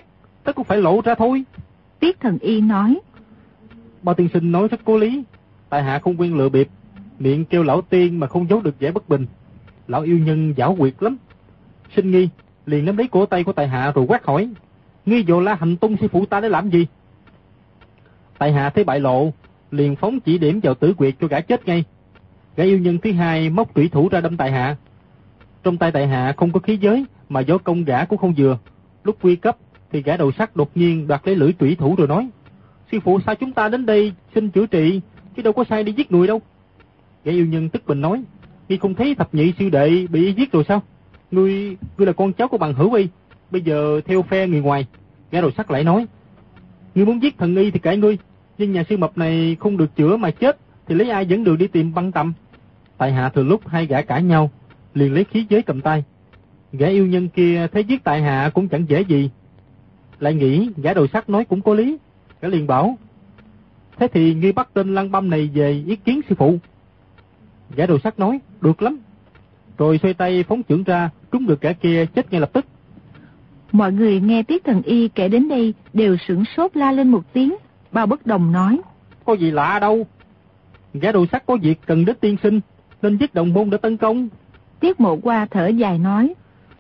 S4: tất cũng phải lộ ra thôi.
S1: Tiết Thần Y nói.
S4: Bao tiên sinh nói rất có lý. Tại hạ không quen lừa bịp, miệng kêu lão tiên mà không giấu được vẻ bất bình. Lão yêu nhân giảo quyệt lắm. Sinh nghi liền nắm lấy cổ tay của tại hạ rồi quát hỏi: ngươi vô la hành tung sư phụ ta để làm gì? Tại hạ thấy bại lộ, liền phóng chỉ điểm vào tử quyệt cho gã chết ngay. Gã yêu nhân thứ hai móc trủy thủ ra đâm tại hạ. Trong tay tại hạ không có khí giới, mà võ công gã cũng không vừa. Lúc nguy cấp thì gã đầu sắt đột nhiên đoạt lấy lưỡi trủy thủ rồi nói: sư phụ sao chúng ta đến đây xin chữa trị, chứ đâu có sai đi giết người đâu. Gã yêu nhân tức bình nói: ngươi không thấy thập nhị sư đệ bị giết rồi sao? Ngươi là con cháu của bằng hữu y, bây giờ theo phe người ngoài. Gã đầu sắt lại nói: ngươi muốn giết Thần Y thì kệ ngươi, nhưng nhà sư mập này không được chữa mà chết thì lấy ai dẫn đường đi tìm băng tầm. Tại hạ từ lúc hai gã cãi nhau, liền lấy khí giới cầm tay. Gã yêu nhân kia thấy giết tại hạ cũng chẳng dễ gì, lại nghĩ gã đầu sắt nói cũng có lý. Gã liền bảo: thế thì ngươi bắt tên Lăng Băm này về ý kiến sư phụ. Gã đầu sắt nói: được lắm. Rồi xoay tay phóng chưởng ra, trúng được kẻ kia chết ngay lập tức.
S1: Mọi người nghe Tiết Thần Y kể đến đây đều sửng sốt la lên một tiếng. Bao Bất Đồng nói:
S3: có gì lạ đâu, gã đầu sắt có việc cần đến tiên sinh nên giết đồng môn để tấn công.
S1: Tiết Mộ Qua thở dài nói: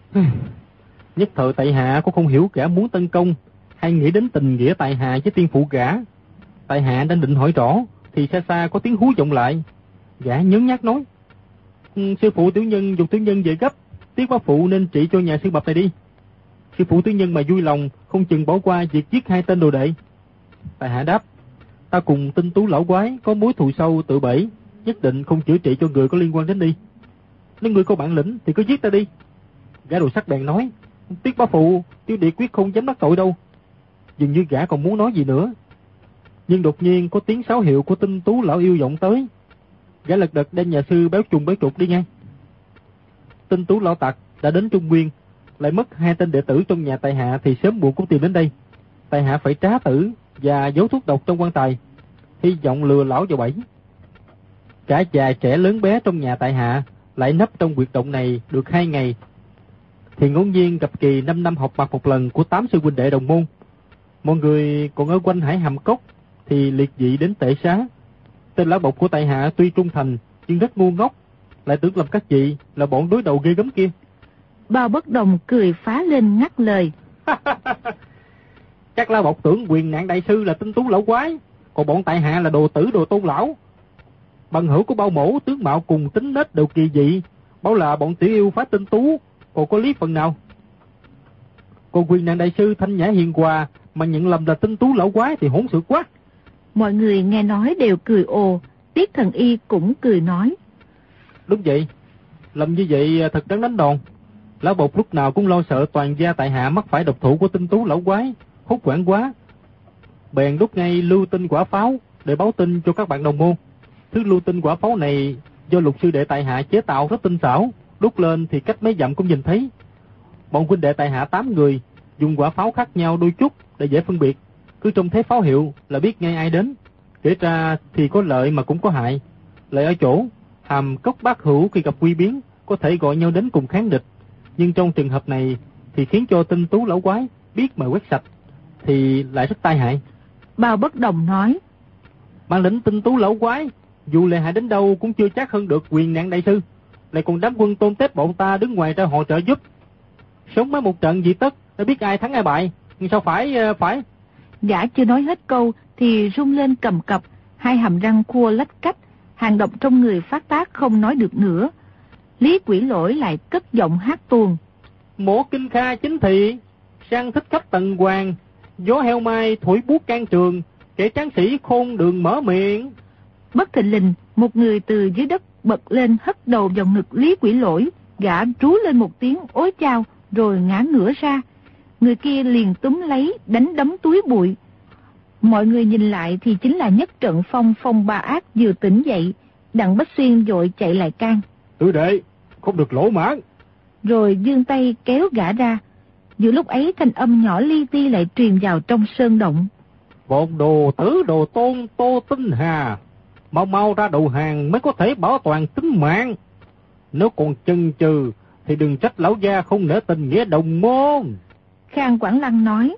S3: nhất thời tại hạ cũng không hiểu gã muốn tấn công hay nghĩ đến tình nghĩa tại hạ với tiên phụ gã. Tại hạ đang định hỏi rõ thì xa xa có tiếng hú vọng lại. Gã nhớn nhác nói: sư phụ tiểu nhân dục tiểu nhân về gấp, Tiết bá phụ nên trị cho nhà sư mập này đi. Sư phụ tiểu nhân mà vui lòng không chừng bỏ qua việc giết hai tên đồ đệ. Tại hạ đáp: ta cùng Tinh Tú lão quái có mối thù sâu tự bể, nhất định không chữa trị cho người có liên quan đến đi. Nếu người có bản lĩnh thì cứ giết ta đi. Gã đầu sắt bèn nói: Tiết bá phụ, tiểu đệ quyết không dám đắc tội đâu. Dường như gã còn muốn nói gì nữa, nhưng đột nhiên có tiếng sáo hiệu của Tinh Tú lão yêu vọng tới. Gã lật đật đem nhà sư béo trùng béo trục đi ngay. Tinh Tú lão tặc đã đến Trung Nguyên, lại mất hai tên đệ tử trong nhà tại hạ thì sớm muộn cũng tìm đến đây. Tại hạ phải trá tử và giấu thuốc độc trong quan tài, hy vọng lừa lão vào bẫy. Cả già trẻ lớn bé trong nhà tại hạ lại nấp trong huyệt động này được 2 ngày, thì ngẫu nhiên gặp kỳ 5 năm học mặt một lần của 8 sư huynh đệ đồng môn. Mọi người còn ở quanh Hải Hàm Cốc thì liệt dị đến tệ xá. Tên lão bộc của tại hạ tuy trung thành nhưng rất ngu ngốc, lại tưởng lầm các vị là bọn đối đầu ghê gớm kia.
S1: Bao Bất Đồng cười phá lên ngắt lời:
S3: chắc lão bộc tưởng Quyền Nạn đại sư là Tinh Tú lão quái, còn bọn tại hạ là đồ tử đồ tôn lão. Bằng hữu của Bao mổ tướng mạo cùng tính nết đều kỳ dị, bảo là bọn tiểu yêu phá Tinh Tú, còn có lý phần nào. Còn Quyền Nạn đại sư thanh nhã hiền hòa mà nhận lầm là Tinh Tú lão quái thì hỗn sự quá.
S1: Mọi người nghe nói đều cười ồ. Tiết Thần Y cũng cười nói:
S3: đúng vậy, lầm như vậy thật đáng đánh đòn. Lão bộc lúc nào cũng lo sợ toàn gia tại hạ mắc phải độc thủ của Tinh Tú lão quái, hốt hoảng quá, bèn đúc ngay lưu tinh quả pháo để báo tin cho các bạn đồng môn. Thứ lưu tinh quả pháo này do Lục sư đệ tại hạ chế tạo rất tinh xảo, đúc lên thì cách mấy dặm cũng nhìn thấy. Bọn huynh đệ tại hạ 8 người dùng quả pháo khác nhau đôi chút để dễ phân biệt, cứ trông thấy pháo hiệu là biết ngay ai đến. Kể ra thì có lợi mà cũng có hại. Lợi ở chỗ Hàm Cốc bác hữu khi gặp nguy biến có thể gọi nhau đến cùng kháng địch, nhưng trong trường hợp này thì khiến cho Tinh Tú lão quái biết mà quét sạch thì lại rất tai hại.
S1: Bao Bất Đồng nói:
S3: bản lĩnh Tinh Tú lão quái dù lợi hại đến đâu cũng chưa chắc hơn được Quyền Nạn đại sư, lại còn đám quân Tôn Tép bọn ta đứng ngoài ra họ trợ giúp. Sống mới một trận dị tất đã biết ai thắng ai bại, nhưng sao phải.
S1: Gã chưa nói hết câu thì rung lên cầm cập, hai hàm răng khua lách cách, hàng độc trong người phát tác không nói được nữa. Lý Quỷ Lỗi lại cất giọng hát tuồng:
S3: Mổ kinh kha chính thị, sang thích khắp tần hoàng, gió heo mai thổi buốt can trường, kẻ tráng sĩ khôn đường mở miệng.
S1: Bất thình lình, một người từ dưới đất bật lên hất đầu vào ngực Lý Quỷ Lỗi. Gã rú lên một tiếng ối chao rồi ngã ngửa ra. Người kia liền túm lấy đánh đấm túi bụi. Mọi người nhìn lại thì chính là Nhất Trận Phong Ba Ác vừa tỉnh dậy. Đặng Bách Xuyên vội chạy lại can:
S3: Tứ đệ, không được lỗ mãn.
S1: Rồi giương tay kéo gã ra. Giữa lúc ấy thanh âm nhỏ li ti lại truyền vào trong sơn động:
S3: Bọn đồ tử đồ tôn Tô Tinh Hà, mau ra đầu hàng mới có thể bảo toàn tính mạng. Nếu còn chần chừ thì đừng trách lão gia không nể tình nghĩa đồng môn.
S1: Khang Quảng Lăng nói: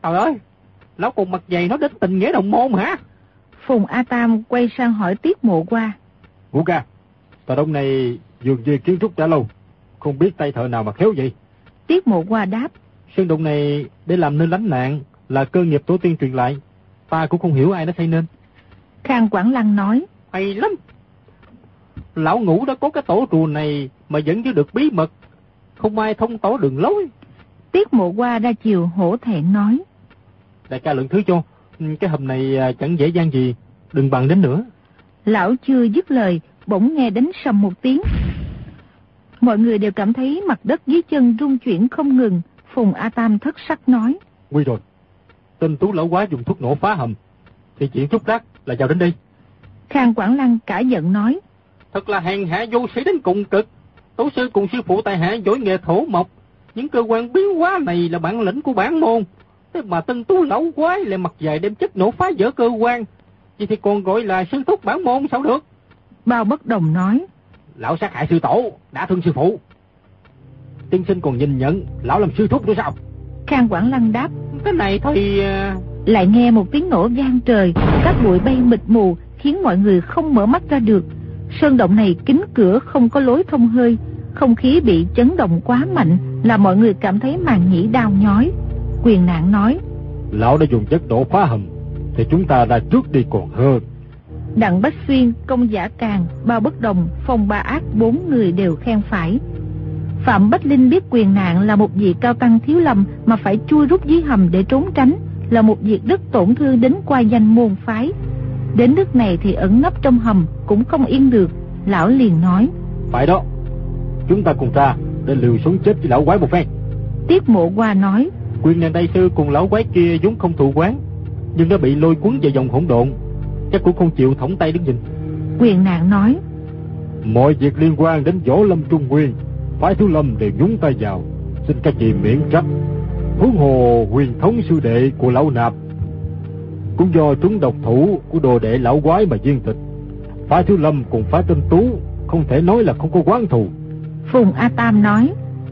S3: Trời ơi, lão cùng mặt dày nó đến tình nghĩa đồng môn hả?
S1: Phùng A Tam quay sang hỏi Tiết Mộ Qua.
S4: Ngũ ca, tòa đông này dường như kiến trúc đã lâu, không biết tay thợ nào mà khéo vậy.
S1: Tiết Mộ Qua đáp.
S4: Sơn động này để làm nơi lánh nạn là cơ nghiệp tổ tiên truyền lại, ta cũng không hiểu ai đã xây nên.
S1: Khang Quảng Lăng nói.
S3: Hay lắm. Lão Ngũ đã có cái tổ chùa này mà vẫn giữ được bí mật, không ai thông tỏ đường lối.
S1: Tiết Mộ Qua ra chiều hổ thẹn nói.
S4: Đại ca lượng thứ cho, cái hầm này chẳng dễ dàng gì, đừng bằng đến nữa.
S1: Lão chưa dứt lời, bỗng nghe đánh sầm một tiếng. Mọi người đều cảm thấy mặt đất dưới chân rung chuyển không ngừng. Phùng A Tam thất sắc nói.
S4: Nguy rồi, tên Tú lão quái dùng thuốc nổ phá hầm, thì chuyện chốc lát là vào đến đây.
S1: Khang Quảng Lăng cả giận nói.
S3: Thật là hèn hạ vô sĩ đến cùng cực. Tổ sư cùng sư phụ tại hạ giỏi nghề thổ mộc, những cơ quan biến hóa này là bản lĩnh của bản môn. Thế mà tên Tú lão quái lại mặt dài đem chất nổ phá vỡ cơ quan, vậy thì còn gọi là sư thúc bản môn sao được?
S1: Bao Bất Đồng nói.
S3: Lão sát hại sư tổ, đã thương sư phụ. Tiên sinh còn nhìn nhận lão làm sư thúc nữa sao?
S1: Khang Quảng Lăng đáp.
S3: Cái này thì...
S1: Lại nghe một tiếng nổ vang trời, các bụi bay mịt mù khiến mọi người không mở mắt ra được. Sơn động này kín cửa không có lối thông hơi, không khí bị chấn động quá mạnh là mọi người cảm thấy màng nhĩ đau nhói. Quyền Nạn nói.
S4: Lão đã dùng chất nổ phá hầm, thì chúng ta ra trước đi còn hơn.
S1: Đặng Bách Xuyên, Công Giả Càng, Bao Bất Đồng, Phong Ba Ác 4 người đều khen phải. Phạm Bách Linh biết Quyền Nạn là một vị cao tăng thiếu lâm mà phải chui rút dưới hầm để trốn tránh, là một việc rất tổn thương đến qua danh môn phái. Đến nước này thì ẩn nấp trong hầm cũng không yên được. Lão liền nói.
S4: Phải đó, chúng ta cùng ra để liều sống chết với lão quái một phen.
S1: Tiết Mộ Qua nói.
S4: Quyền Nạn đại sư cùng lão quái kia vốn không thù oán, nhưng đã bị lôi cuốn vào dòng hỗn độn, chắc cũng không chịu thõng tay đứng nhìn.
S1: Quyền Nạn nói.
S4: Mọi việc liên quan đến Võ Lâm Trung Nguyên, phái Thiếu Lâm đều nhúng tay vào, xin các vị miễn trách. Huống hồ huyền thống sư đệ của lão Nạp cũng do chúng độc thủ của đồ đệ lão quái mà viên tịch. Phái Thiếu Lâm cùng phái Tinh Tú không thể nói là không có oán thù.
S1: Phùng A Tam nói.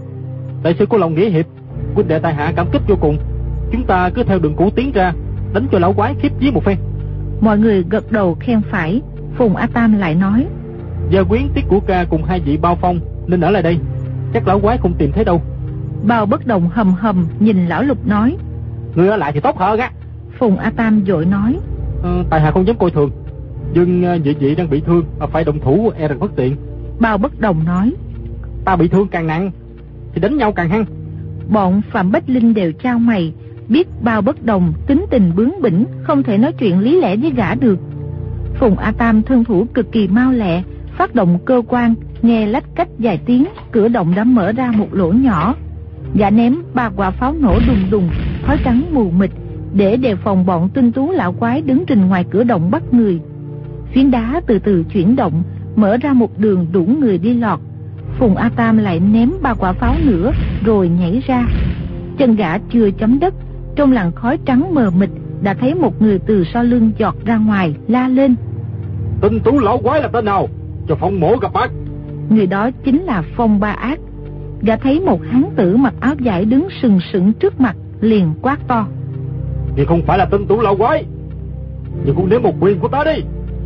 S3: Đại sư có lòng nghĩa hiệp, huynh đệ tại hạ cảm kích vô cùng. Chúng ta cứ theo đường cũ tiến ra, đánh cho lão quái khiếp vía một phen.
S1: Mọi người gật đầu khen phải. Phùng A Tam lại nói.
S3: Gia Quyến, Tiết Của Ca cùng hai vị Bao Phong nên ở lại đây, chắc lão quái không tìm thấy đâu.
S1: Bao Bất Đồng hầm hầm nhìn lão Lục nói.
S3: Người ở lại thì tốt hơn á.
S1: Phùng A Tam vội nói.
S3: Tại hạ không dám coi thường, nhưng vị đang bị thương, phải động thủ e rằng bất tiện.
S1: Bao Bất Đồng nói.
S3: Ta bị thương càng nặng thì đánh nhau càng hăng.
S1: Bọn Phạm Bách Linh đều chau mày, biết Bao Bất Đồng tính tình bướng bỉnh, không thể nói chuyện lý lẽ với gã được. Phùng A Tam thân thủ cực kỳ mau lẹ, phát động cơ quan, nghe lách cách vài tiếng, cửa động đã mở ra một lỗ nhỏ. Gã ném 3 quả pháo nổ đùng đùng, khói trắng mù mịt, để đề phòng bọn Tinh Tú lão quái đứng rình ngoài cửa động bắt người. Phiến đá từ từ chuyển động, mở ra một đường đủ người đi lọt. Phùng A Tam lại ném 3 quả pháo nữa rồi nhảy ra. Chân gã chưa chấm đất, trong làn khói trắng mờ mịt đã thấy một người từ sau lưng giọt ra ngoài, la lên.
S4: Tinh Tú lão quái là tên nào? Cho Phong mổ gặp mặt.
S1: Người đó chính là Phong Ba Ác. Gã thấy một hán tử mặc áo vải đứng sừng sững trước mặt, liền quát to.
S4: Thì không phải là Tinh Tú lão quái, nhưng cũng nếm một quyền của ta đi.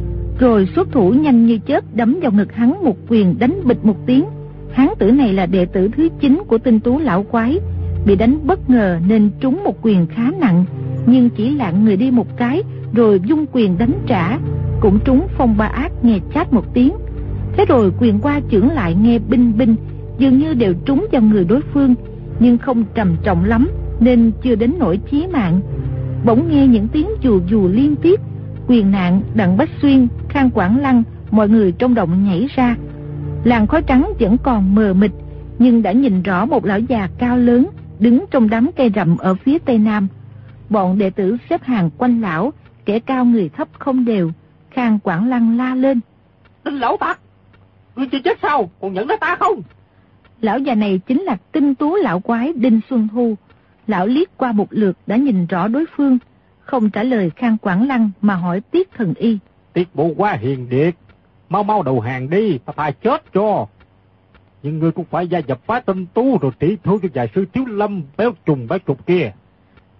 S1: Rồi xuất thủ nhanh như chớp đấm vào ngực hắn một quyền, đánh bịch một tiếng. Hán tử này là đệ tử thứ 9 của Tinh Tú lão quái, bị đánh bất ngờ nên trúng một quyền khá nặng, nhưng chỉ lạng người đi một cái rồi vung quyền đánh trả, cũng trúng Phong Ba Ác nghe chát một tiếng. Thế rồi quyền qua chưởng lại nghe binh binh, dường như đều trúng vào người đối phương, nhưng không trầm trọng lắm nên chưa đến nỗi chí mạng. Bỗng nghe những tiếng chù dù liên tiếp. Quyền Nạn, Đặng Bách Xuyên, Khang Quảng Lăng, mọi người trong động nhảy ra. Làn khói trắng vẫn còn mờ mịt, nhưng đã nhìn rõ một lão già cao lớn đứng trong đám cây rậm ở phía tây nam. Bọn đệ tử xếp hàng quanh lão, kẻ cao người thấp không đều. Khang Quảng Lăng la lên.
S3: Đinh lão tặc, ngươi chưa chết sao, còn nhận ra ta không?
S1: Lão già này chính là Tinh Tú lão quái Đinh Xuân Thu. Lão liếc qua một lượt đã nhìn rõ đối phương, không trả lời Khang Quảng Lăng mà hỏi Tiết Thần Y.
S3: Tiết Bộ quá hiền điệt, mau mau đầu hàng đi, ta phải chết cho. Nhưng ngươi cũng phải gia nhập phái Tinh Tú rồi trị thú cho vài sư Thiếu Lâm béo trùng béo trục kia.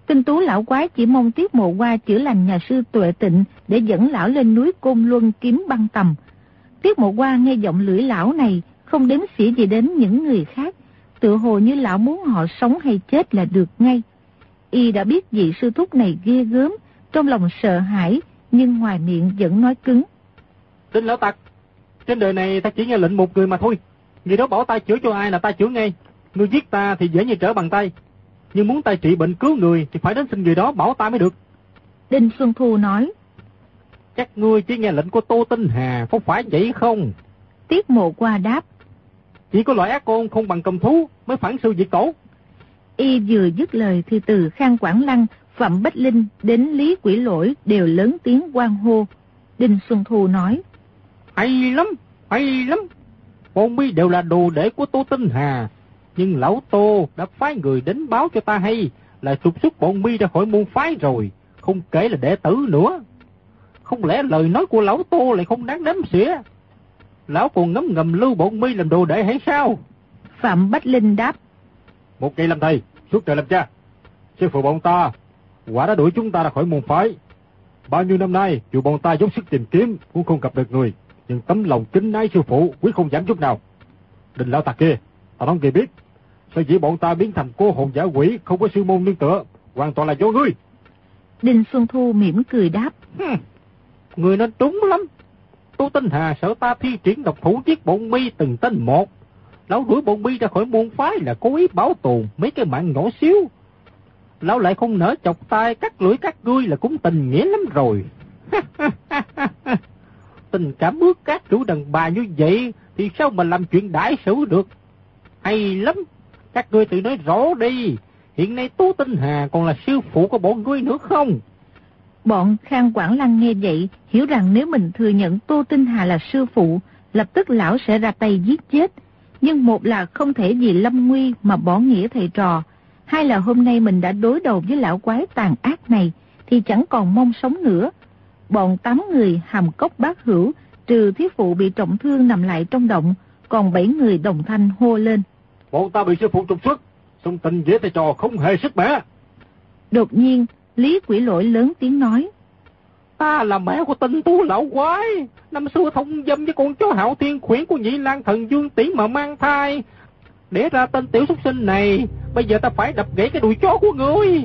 S1: Tinh tú lão quái chỉ mong Tiết Mộ Qua chữa lành nhà sư Tuệ Tịnh để dẫn lão lên núi Côn Luân kiếm băng tầm. Tiết Mộ Qua nghe giọng lưỡi lão này không đếm xỉa gì đến những người khác, tựa hồ như lão muốn họ sống hay chết là được ngay. Y đã biết vị sư thúc này ghê gớm, trong lòng sợ hãi, nhưng ngoài miệng vẫn nói cứng.
S4: Đinh lão tặc, trên đời này ta chỉ nghe lệnh một người mà thôi. Người đó bảo ta chữa cho ai là ta chữa ngay. Người giết ta thì dễ như trở bàn tay, nhưng muốn ta trị bệnh cứu người thì phải đến xin người đó bảo ta mới được.
S1: Đinh Xuân Thu nói.
S4: Chắc ngươi chỉ nghe lệnh của Tô Tinh Hà, có phải vậy không?
S1: Tiết Mộ Qua đáp.
S4: Chỉ có loại ác ôn không bằng cầm thú mới phản sư diệt tổ.
S1: Y vừa dứt lời thì từ Khang Quảng Lăng, Phạm Bách Linh đến Lý Quỷ Lỗi đều lớn tiếng hoan hô. Đinh Xuân Thu nói.
S4: Hay lắm, hay lắm. Bọn mi đều là đồ đệ của Tô Tinh Hà, nhưng lão Tô đã phái người đến báo cho ta hay là trục xuất bọn mi ra khỏi môn phái rồi, không kể là đệ tử nữa. Không lẽ lời nói của lão Tô lại không đáng đếm xỉa? Lão còn ngấm ngầm lưu bọn mi làm đồ đệ hay sao?
S1: Phạm Bách Linh đáp.
S4: Một ngày làm thầy, suốt đời làm cha. Sư phụ bọn ta quả đã đuổi chúng ta ra khỏi môn phái. Bao nhiêu năm nay dù bọn ta dốc sức tìm kiếm cũng không gặp được người, nhưng tấm lòng kính ái sư phụ quyết không giảm chút nào. Đinh lão tặc kia, ta nói ngươi biết, sở dĩ bọn ta biến thành cô hồn giả quỷ không có sư môn nương tựa, hoàn toàn là do ngươi.
S1: Đinh Xuân Thu mỉm cười đáp.
S4: Người nói đúng lắm. Tô Tinh Hà sợ ta thi triển độc thủ giết bọn mi từng tên một. Lão đuổi bọn mi ra khỏi môn phái là cố ý bảo tồn mấy cái mạng nhỏ xíu. Lão lại không nỡ chọc tay cắt lưỡi cắt ngươi là cũng tình nghĩa lắm rồi. Tình cảm ước các chủ đàn bà như vậy thì sao mà làm chuyện đãi xử được? Hay lắm. Các ngươi tự nói rõ đi. Hiện nay Tô Tinh Hà còn là sư phụ của bọn ngươi nữa không?
S1: Bọn Khang Quảng Lăng nghe vậy, hiểu rằng nếu mình thừa nhận Tô Tinh Hà là sư phụ, lập tức lão sẽ ra tay giết chết. Nhưng một là không thể vì lâm nguy mà bỏ nghĩa thầy trò, hai là hôm nay mình đã đối đầu với lão quái tàn ác này, thì chẳng còn mong sống nữa. Bọn 8 người hàm cốc bát hữu, trừ thiếu phụ bị trọng thương nằm lại trong động, còn 7 người đồng thanh hô lên.
S4: Bọn ta bị sư phụ trục xuất, song tình dễ thầy trò không hề sức mẻ.
S1: Đột nhiên, Lý Quỷ Lỗi lớn tiếng nói.
S4: Ta là mẹ của Tinh Tú lão quái, năm xưa thông dâm với con chó Hạo Thiên khuyển của Nhị Lang Thần Dương Tỷ mà mang thai, để ra tên tiểu súc sinh này. Bây giờ ta phải đập gãy cái đùi chó của ngươi.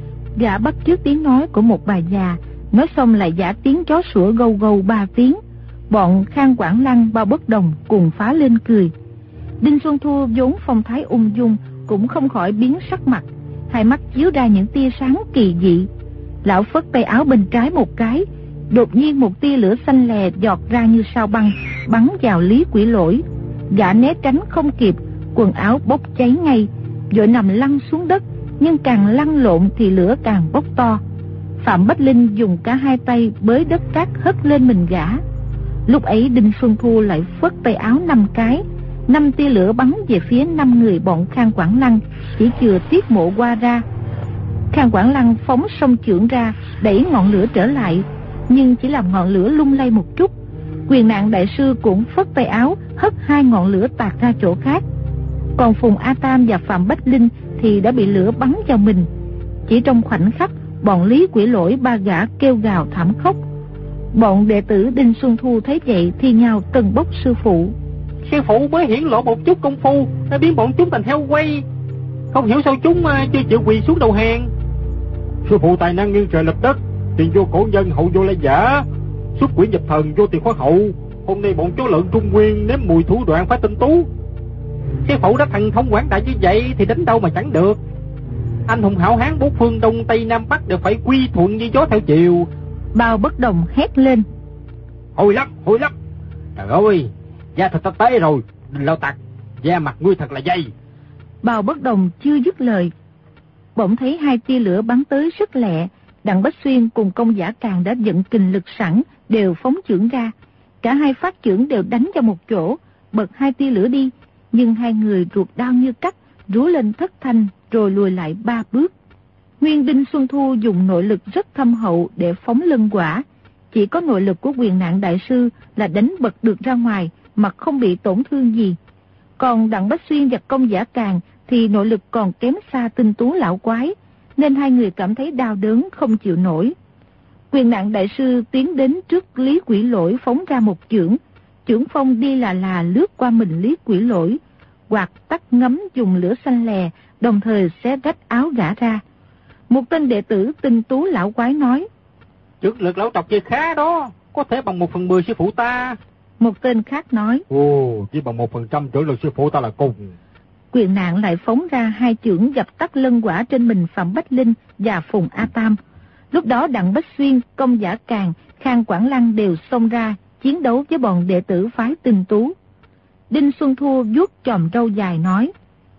S1: Gã bắt chước tiếng nói của một bà già, nói xong lại giả tiếng chó sủa gâu gâu 3 tiếng. Bọn Khang Quảng Lăng, Bao Bất Đồng cùng phá lên cười. Đinh Xuân Thu vốn phong thái ung dung cũng không khỏi biến sắc mặt, hai mắt chiếu ra những tia sáng kỳ dị. Lão phất tay áo bên trái một cái, đột nhiên một tia lửa xanh lè giọt ra như sao băng, bắn vào Lý Quỷ Lỗi. Gã né tránh không kịp, quần áo bốc cháy ngay, vội nằm lăn xuống đất, nhưng càng lăn lộn thì lửa càng bốc to. Phạm Bách Linh dùng cả hai tay bới đất cát hất lên mình gã. Lúc ấy Đinh Xuân Thu lại phất tay áo 5 cái, 5 tia lửa bắn về phía 5 người bọn Khang Quảng Lăng, chỉ chừa Tiết Mộ Qua ra. Khang Quảng Lăng phóng song chưởng ra, đẩy ngọn lửa trở lại, nhưng chỉ làm ngọn lửa lung lay một chút. Quyền Nạn đại sư cũng phất tay áo, hất 2 ngọn lửa tạt ra chỗ khác. Còn Phùng A Tam và Phạm Bách Linh thì đã bị lửa bắn vào mình. Chỉ trong khoảnh khắc, bọn Lý Quỷ Lỗi 3 gã kêu gào thảm khốc. Bọn đệ tử Đinh Xuân Thu thấy vậy thì nhào tần bốc sư phụ.
S4: Sư phụ mới hiển lộ một chút công phu đã biến bọn chúng thành heo quay. Không hiểu sao chúng chưa chịu quỳ xuống đầu hàng. Sư phụ tài năng nghiêng trời lập đất, tiền vô cổ nhân hậu vô lai giả, xuất quỷ nhập thần vô tiền khoa hậu. Hôm nay bọn chó lợn Trung Nguyên nếm mùi thủ đoạn phải tinh tú. Sư phụ đã thần thông quảng đại như vậy thì đánh đâu mà chẳng được. Anh hùng hảo hán 4 phương Đông Tây Nam Bắc đều phải quy thuận như gió theo chiều.
S1: Bao Bất Đồng hét lên.
S4: Hôi lắm. Trời ơi, da thịt ta tế rồi. Đinh lão tặc, da mặt ngươi thật là dày.
S1: Bao Bất Đồng chưa dứt lời, bỗng thấy 2 tia lửa bắn tới rất lẹ. Đặng Bách Xuyên cùng Công Giả Càng đã vận kình lực sẵn, đều phóng chưởng ra. Cả hai phát chưởng đều đánh vào một chỗ, bật 2 tia lửa đi. Nhưng hai người ruột đau như cắt, rú lên thất thanh rồi lùi lại 3 bước. Nguyên Đinh Xuân Thu dùng nội lực rất thâm hậu để phóng lân quả. Chỉ có nội lực của Quyền Nạn đại sư là đánh bật được ra ngoài mà không bị tổn thương gì. Còn Đặng Bách Xuyên và Công Giả Càng thì nội lực còn kém xa Tinh Tú lão quái, nên hai người cảm thấy đau đớn không chịu nổi. Quyền Nạn đại sư tiến đến trước Lý Quỷ Lỗi phóng ra một chưởng. Chưởng phong đi là lướt qua mình Lý Quỷ Lỗi, quạt tắt ngấm dùng lửa xanh lè, đồng thời xé rách áo gã ra. Một tên đệ tử Tinh Tú lão quái nói:
S3: Chưởng lực lão trọc kia khá đó, có thể bằng 1/10 sư phụ ta.
S1: Một tên khác nói:
S4: Ồ, chỉ bằng 1% chưởng lực sư phụ ta là cùng.
S1: Quyền Nạn lại phóng ra hai chưởng dập tắt lân quả trên mình Phạm Bách Linh và Phùng A Tam. Lúc đó Đặng Bách Xuyên, Công Giả Càng, Khang Quảng Lăng đều xông ra chiến đấu với bọn đệ tử phái Tinh Tú. Đinh Xuân Thu vuốt chòm râu dài nói: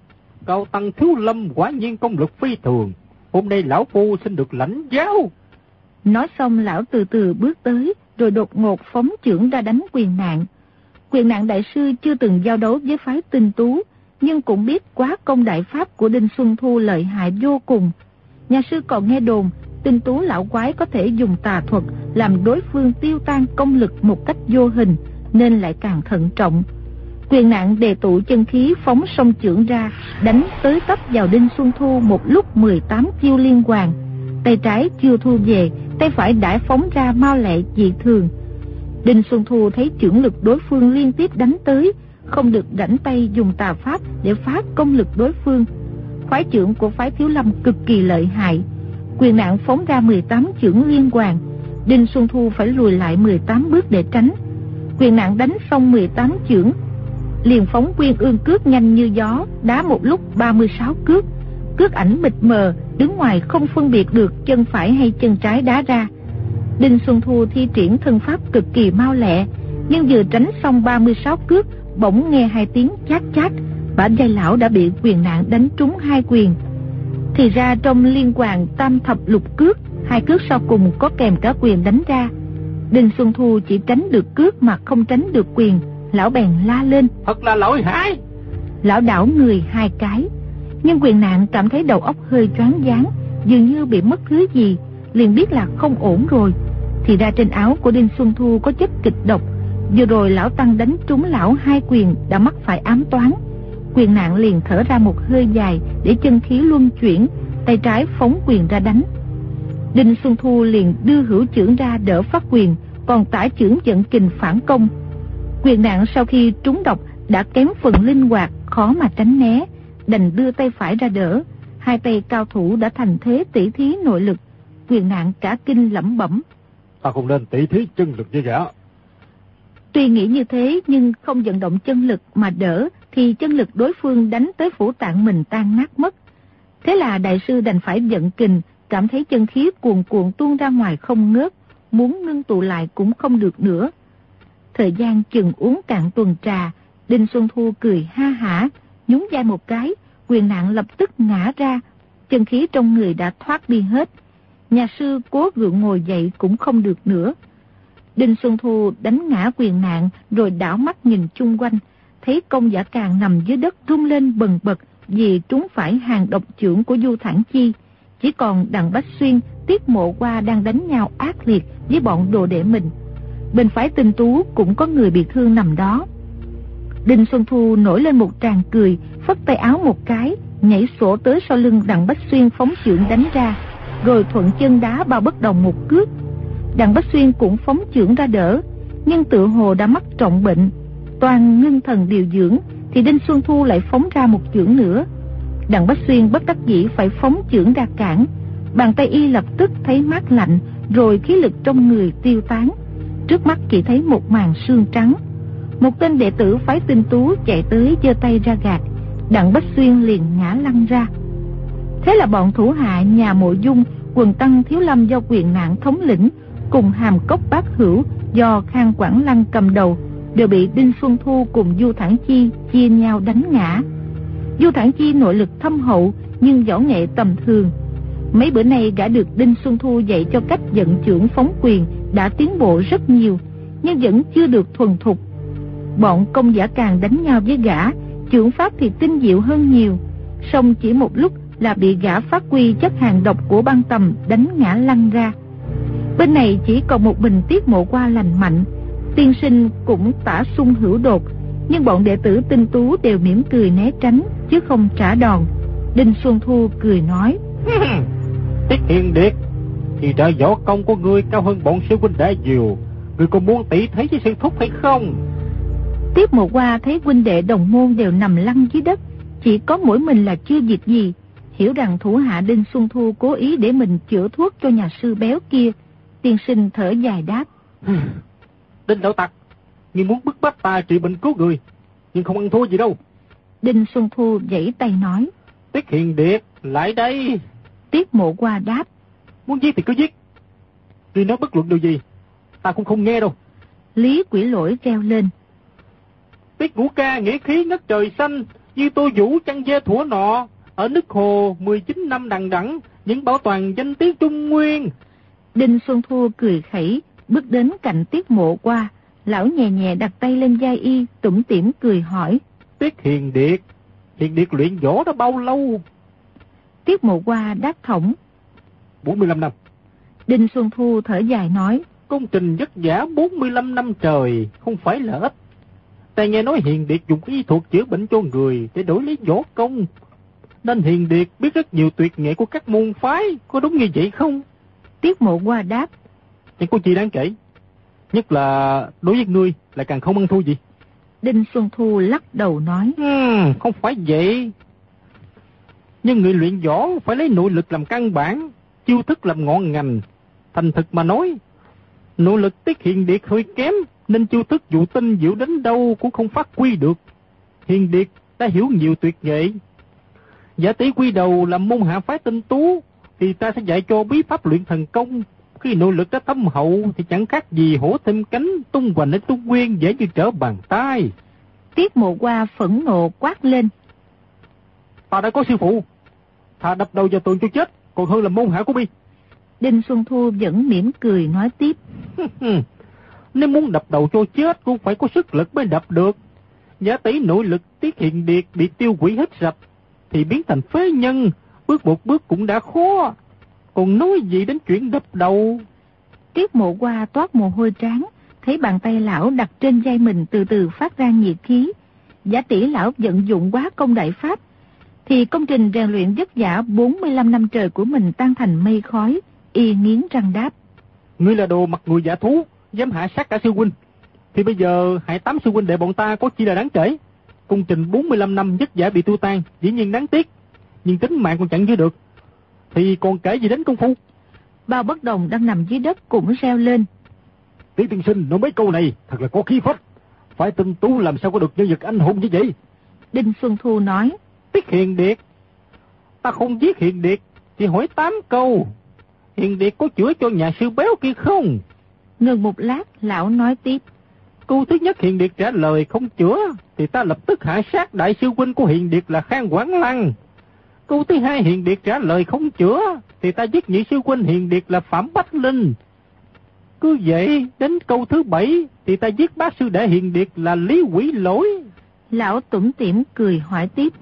S3: Cao tăng Thiếu Lâm quả nhiên công lực phi thường, hôm nay lão phu xin được lãnh giáo.
S1: Nói xong lão từ từ bước tới, rồi đột ngột phóng chưởng ra đánh Quyền Nạn. Quyền Nạn đại sư chưa từng giao đấu với phái Tinh Tú, nhưng cũng biết quá công đại pháp của Đinh Xuân Thu lợi hại vô cùng. Nhà sư còn nghe đồn Tinh Tú lão quái có thể dùng tà thuật làm đối phương tiêu tan công lực một cách vô hình, nên lại càng thận trọng. Quyền Nạn đề tụ chân khí phóng song chưởng ra, đánh tới tấp vào Đinh Xuân Thu một lúc 18 chiêu liên hoàn. Tay trái chưa thu về, tay phải đã phóng ra mau lẹ dị thường. Đinh Xuân Thu thấy chưởng lực đối phương liên tiếp đánh tới, không được rảnh tay dùng tà pháp để phá công lực đối phương. Khoái chưởng của phái Thiếu Lâm cực kỳ lợi hại. Quyền Nạn phóng ra 18 chưởng liên hoàn, Đinh Xuân Thu phải lùi lại 18 bước để tránh. Quyền Nạn đánh xong 18 chưởng, liền phóng Quyên Ương cước nhanh như gió, đá một lúc 36 cước. Cước ảnh mịt mờ, đứng ngoài không phân biệt được chân phải hay chân trái đá ra. Đinh Xuân Thu thi triển thân pháp cực kỳ mau lẹ, nhưng vừa tránh xong 36 cước, bỗng nghe hai tiếng chát chát, bả vai lão đã bị Quyền Nạn đánh trúng hai quyền. Thì ra trong liên hoàn tam thập lục cước, hai cước sau cùng có kèm cả quyền đánh ra. Đinh Xuân Thu chỉ tránh được cước mà không tránh được quyền. Lão bèn la lên:
S3: Thật là lợi hại.
S1: Lão đảo người hai cái, nhưng Quyền Nạn cảm thấy đầu óc hơi choáng váng, dường như bị mất thứ gì, liền biết là không ổn rồi. Thì ra trên áo của Đinh Xuân Thu có chất kịch độc, vừa rồi lão tăng đánh trúng lão hai quyền đã mắc phải ám toán. Quyền Nạn liền thở ra một hơi dài để chân khí luân chuyển, tay trái phóng quyền ra đánh. Đinh Xuân Thu liền đưa hữu chưởng ra đỡ phát quyền, còn tả chưởng vận kình phản công. Quyền Nạn sau khi trúng độc đã kém phần linh hoạt, khó mà tránh né, đành đưa tay phải ra đỡ. Hai tay cao thủ đã thành thế tỉ thí nội lực. Quyền Nạn cả kinh lẩm bẩm:
S4: Ta không nên tỉ thí chân lực với gã.
S1: Tuy nghĩ như thế nhưng không vận động chân lực mà đỡ thì chân lực đối phương đánh tới phủ tạng mình tan nát mất. Thế là đại sư đành phải vận kình, cảm thấy chân khí cuồn cuộn tuôn ra ngoài không ngớt, muốn ngưng tụ lại cũng không được nữa. Thời gian chừng uống cạn tuần trà, Đinh Xuân Thu cười ha hả, nhún vai một cái, Quyền Nạn lập tức ngã ra, chân khí trong người đã thoát đi hết. Nhà sư cố gượng ngồi dậy cũng không được nữa. Đinh Xuân Thu đánh ngã Quyền Nạn rồi đảo mắt nhìn chung quanh, thấy Công Giả Càng nằm dưới đất rung lên bần bật vì trúng phải hàng độc chưởng của Du Thản Chi. Chỉ còn Đặng Bách Xuyên, Tiết Mộ Qua đang đánh nhau ác liệt với bọn đồ đệ mình. Bên phái Tinh Tú cũng có người bị thương nằm đó. Đinh Xuân Thu nổi lên một tràng cười, phất tay áo một cái, nhảy sổ tới sau lưng Đặng Bách Xuyên phóng chưởng đánh ra, rồi thuận chân đá Bao Bất Đồng một cước. Đặng Bách Xuyên cũng phóng chưởng ra đỡ, nhưng tựa hồ đã mắc trọng bệnh, toàn ngưng thần điều dưỡng, thì Đinh Xuân Thu lại phóng ra một chưởng nữa. Đặng Bách Xuyên bất đắc dĩ phải phóng chưởng ra cản, bàn tay y lập tức thấy mát lạnh, rồi khí lực trong người tiêu tán. Trước mắt chỉ thấy một màn xương trắng. Một tên đệ tử phái Tinh Tú chạy tới giơ tay ra gạt, Đặng Bách Xuyên liền ngã lăn ra. Thế là bọn thủ hạ nhà Mộ Dung, quần tăng Thiếu Lâm do Quyền Nạn thống lĩnh, cùng Hàm Cốc Bát Hữu do Khang Quảng Lăng cầm đầu, đều bị Đinh Xuân Thu cùng Du Thản Chi chia nhau đánh ngã. Du Thản Chi nội lực thâm hậu nhưng võ nghệ tầm thường. Mấy bữa nay gã được Đinh Xuân Thu dạy cho cách vận chưởng phóng quyền đã tiến bộ rất nhiều, nhưng vẫn chưa được thuần thục. Bọn Công Giả Càng đánh nhau với gã, chưởng pháp thì tinh diệu hơn nhiều, song chỉ một lúc là bị gã phát huy chất hàng độc của băng tầm đánh ngã lăn ra. Bên này chỉ còn một mình Tiết Mộ Qua lành mạnh, tiên sinh cũng tả xung hữu đột, nhưng bọn đệ tử Tinh Tú đều mỉm cười né tránh chứ không trả đòn. Đinh Xuân Thu cười nói:
S4: Tiết Hiền Điệt, thì trợ võ công của ngươi cao hơn bọn sư huynh đệ nhiều, ngươi còn muốn tỷ thấy với sư thúc hay không?
S1: Tiết Mộ Hoa thấy huynh đệ đồng môn đều nằm lăn dưới đất, chỉ có mỗi mình là chưa việc gì, hiểu rằng thủ hạ Đinh Xuân Thu cố ý để mình chữa thuốc cho nhà sư béo kia. Tiên sinh thở dài đáp:
S4: Đinh đạo tặc, ngươi muốn bức bách ta trị bệnh cứu người, nhưng không ăn thua gì đâu.
S1: Đinh Xuân Thu giãy tay nói:
S4: Tiết Hiền Điệt, lại đây.
S1: Tiết Mộ Hoa đáp:
S4: Muốn giết thì cứ giết, ngươi nói bất luận điều gì ta cũng không nghe đâu.
S1: Lý Quỷ Lỗi reo lên:
S4: Tiết Ngũ ca nghĩa khí ngất trời xanh, như Tô Vũ chăn dê thủa nọ, ở nước hồ 19 năm đằng đẵng, những bảo toàn danh tiếng Trung Nguyên.
S1: Đinh Xuân Thu cười khẩy, bước đến cạnh Tiết Mộ Hoa, lão nhẹ nhẹ đặt tay lên vai y, tủm tỉm cười hỏi:
S4: Tiết Hiền Điệt luyện võ đã bao lâu?
S1: Tiết Mộ Hoa đáp thõng:
S4: 45 năm.
S1: Đinh Xuân Thu thở dài nói:
S4: Công trình vất vả 45 năm trời, không phải là ít. Ta nghe nói Hiền Điệt dùng y thuật chữa bệnh cho người để đổi lấy võ công, nên Hiền Điệt biết rất nhiều tuyệt nghệ của các môn phái, có đúng như vậy không?
S1: Tiết Mộ Hoa đáp:
S4: Chẳng có gì đáng kể, nhất là đối với ngươi là càng không ăn thua gì.
S1: Đinh Xuân Thu lắc đầu nói:
S4: Không phải vậy. Nhưng người luyện võ phải lấy nội lực làm căn bản, chiêu thức làm ngọn ngành. Thành thực mà nói, nội lực Tiết Hiền Điệt hơi kém, nên chiêu thức dụ tinh diệu đến đâu cũng không phát huy được. Hiền Điệt đã hiểu nhiều tuyệt nghệ. Giả tỷ quy đầu làm môn hạ phái tinh tú, thì ta sẽ dạy cho bí pháp luyện thần công. Khi nội lực đã thâm hậu thì chẳng khác gì hổ thêm cánh, tung hoành ở Trung Nguyên dễ như trở bàn tay.
S1: Tiết Mộ Hoa phẫn nộ quát lên:
S4: Ta đã có sư phụ, thà đập đầu vào tường cho chết còn hơn là môn hạ của mi.
S1: Đinh Xuân Thu vẫn mỉm cười nói tiếp:
S4: Nếu muốn đập đầu cho chết cũng phải có sức lực mới đập được. Giả tỷ nội lực Tiết Hiền Điệt bị tiêu hủy hết sạch, thì biến thành phế nhân, bước một bước cũng đã khó, còn nói gì đến chuyện đập đầu.
S1: Tiết Mộ Hoa toát mồ hôi trán, thấy bàn tay lão đặt trên vai mình từ từ phát ra nhiệt khí. Giả tỷ lão vận dụng quá công đại pháp, thì công trình rèn luyện vất vả 45 năm trời của mình tan thành mây khói. Y nghiến răng đáp:
S4: Ngươi là đồ mặt người giả thú, dám hạ sát cả sư huynh, thì bây giờ hại 8 sư huynh đệ bọn ta có chi là đáng kể. Công trình 45 năm vất vả bị tiêu tan, dĩ nhiên đáng tiếc, nhưng tính mạng còn chẳng giữ được, thì còn kể gì đến công phu.
S1: Bao Bất Đồng đang nằm dưới đất cũng reo lên:
S4: Tiết tiên sinh nói mấy câu này thật là có khí phách, phải tinh tú làm sao có được nhân vật anh hùng như vậy.
S1: Đinh Xuân Thu nói:
S4: Tiết Hiền Điệt, ta không giết Hiền Điệt thì hỏi 8 câu. Hiền Điệt có chữa cho nhà sư béo kia không?
S1: Ngừng một lát, lão nói tiếp:
S4: Câu thứ nhất Hiền Điệt trả lời không chữa, thì ta lập tức hạ sát đại sư huynh của Hiền Điệt là Khang Quảng Lăng. Câu thứ hai Hiền Điệt trả lời không chữa, thì ta giết nhị sư huynh Hiền Điệt là Phạm Bách Linh. Cứ vậy, đến câu thứ 7 thì ta giết bác sư đệ Hiền Điệt là Lý Quỷ Lỗi.
S1: Lão tủm tỉm cười hỏi tiếp: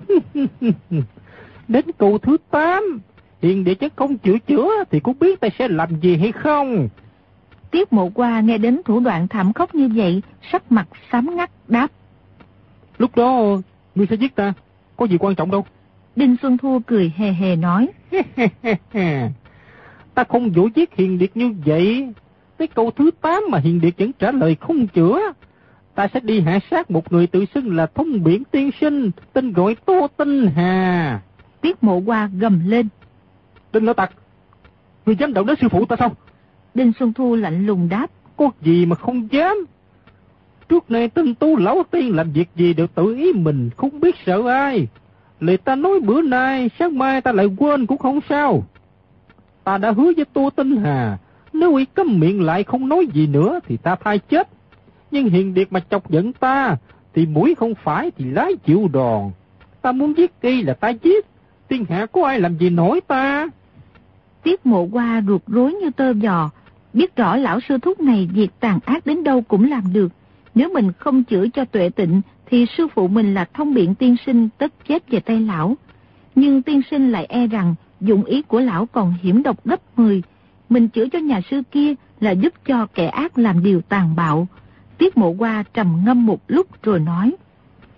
S4: Đến câu thứ 8, Hiền Điệt chứ không chữa thì cũng biết ta sẽ làm gì hay không?
S1: Tiết Mộ Hoa nghe đến thủ đoạn thảm khốc như vậy, sắc mặt xám ngắt đáp:
S4: Lúc đó ngươi sẽ giết ta, có gì quan trọng đâu.
S1: Đinh Xuân Thu cười hề hề nói:
S4: Ta không dỗ giết Hiền Điệt như vậy. Tới câu thứ 8 mà Hiền Điệt vẫn trả lời không chữa, ta sẽ đi hạ sát một người tự xưng là Thông Biển Tiên Sinh, tên gọi Tô Tinh Hà.
S1: Tiết Mộ Hoa gầm lên:
S4: Đinh lão tặc, ngươi dám động đến sư phụ ta sao?
S1: Đinh Xuân Thu lạnh lùng đáp:
S4: Có gì mà không dám. Trước nay tinh tú lão tiên làm việc gì đều tự ý mình, không biết sợ ai. Lời ta nói bữa nay, sáng mai ta lại quên cũng không sao. Ta đã hứa với Tô Tinh Hà, nếu y câm miệng lại không nói gì nữa thì ta thay chết. Nhưng Hiền Điệt mà chọc giận ta, thì mũi không phải thì lái chịu đòn. Ta muốn giết y là ta giết, thiên hạ có ai làm gì nổi ta.
S1: Tiết Mộ Hoa ruột rối như tơ giò, biết rõ lão sư thúc này việc tàn ác đến đâu cũng làm được. Nếu mình không chữa cho Tuệ Tịnh, thì sư phụ mình là Thông Biện Tiên Sinh tất chết về tay lão. Nhưng tiên sinh lại e rằng dụng ý của lão còn hiểm độc gấp 10. Mình chữa cho nhà sư kia là giúp cho kẻ ác làm điều tàn bạo. Tiết Mộ Hoa trầm ngâm một lúc rồi nói: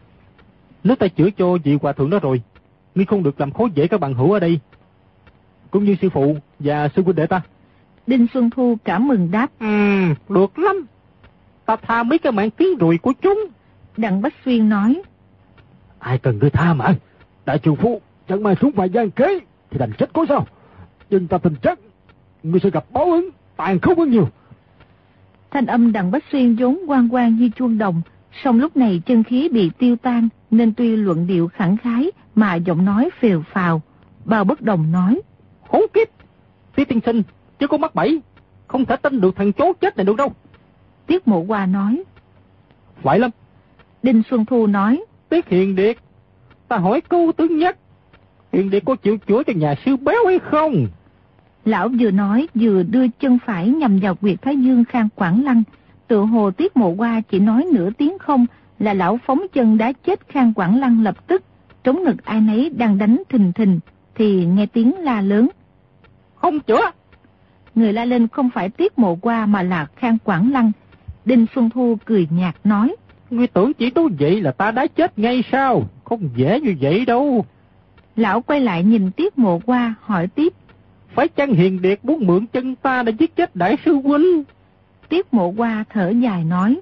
S4: Nếu ta chữa cho vị hòa thượng đó rồi, ngươi không được làm khó dễ các bạn hữu ở đây. cũng như sư phụ và sư huynh đệ ta.
S1: Đinh Xuân Thu cảm mừng đáp.
S3: Được lắm. Ta tha mấy cái mạng tiếng rùi của chúng.
S1: Đặng Bách Xuyên nói.
S4: Ai cần ngươi tha mà. Đại trường phu chẳng mang xuống vài gian kế thì đành chết có sao. Nhưng ta tin chắc ngươi sẽ gặp báo ứng tàn khốc hơn nhiều.
S1: Thanh âm Đặng Bách Xuyên vốn oang oang như chuông đồng, song lúc này chân khí bị tiêu tan, nên tuy luận điệu khẳng khái mà giọng nói phều phào. Bao Bất Đồng nói.
S3: Khốn kiếp, Tiết tiên sinh chứ có mắc bẫy, không thể tin được thằng chó chết này được đâu.
S1: Tiết Mộ Hoa nói.
S3: Phải lắm.
S1: Đinh Xuân Thu nói.
S3: Tiết Hiền Điệt, ta hỏi câu thứ nhất, Hiền Điệt có chịu chữa cho nhà sư béo hay không?
S1: Lão vừa nói vừa đưa chân phải nhằm vào huyệt thái dương Khang Quảng Lăng. Tự hồ Tiết Mộ Hoa chỉ nói nửa tiếng không là lão phóng chân đá chết Khang Quảng Lăng lập tức. Trống ngực ai nấy đang đánh thình thình thì nghe tiếng la lớn.
S3: Không chữa.
S1: Người la lên không phải Tiết Mộ Hoa mà là Khang Quảng Lăng. Đinh Xuân Thu cười nhạt nói.
S3: Ngươi tưởng chỉ nói vậy là ta đã chết ngay sao? Không dễ như vậy đâu.
S1: Lão quay lại nhìn Tiết Mộ Hoa hỏi tiếp.
S3: Phải chăng Hiền Điệt muốn mượn chân ta để giết chết đại sư huynh?
S1: Tiết Mộ Hoa thở dài nói.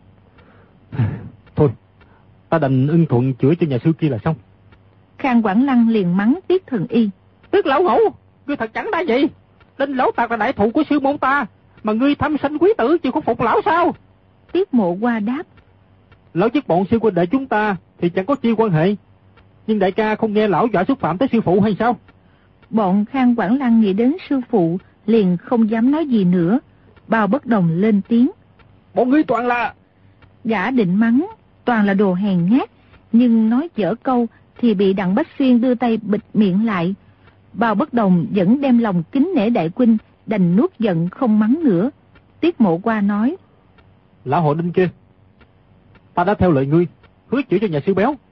S4: Thôi, ta đành ưng thuận chữa cho nhà sư kia là xong.
S1: Khang Quảng Lăng liền mắng Tiết Thần Y.
S3: Tiết lão hữu, ngươi thật chẳng đã gì. Đinh Lão Tạc là đại thụ của sư môn ta, mà ngươi thăm sanh quý tử chịu không phục lão sao?
S1: Tiết Mộ Hoa đáp.
S4: Lão giết bọn sư huynh đệ chúng ta thì chẳng có chi quan hệ. Nhưng đại ca không nghe lão dọa xúc phạm tới sư phụ hay sao?
S1: Bọn Khang Quảng Lăng nghĩ đến sư phụ liền không dám nói gì nữa. Bao Bất Đồng lên tiếng.
S3: Bọn ngươi toàn là...
S1: Gã định mắng toàn là đồ hèn nhát, nhưng nói dở câu thì bị Đặng Bách Xuyên đưa tay bịt miệng lại. Bao Bất Đồng vẫn đem lòng kính nể đại huynh, đành nuốt giận không mắng nữa. Tiết Mộ Hoa nói.
S4: Lão hộ Đinh kia, ta đã theo lời ngươi, hứa chữa cho nhà sư béo.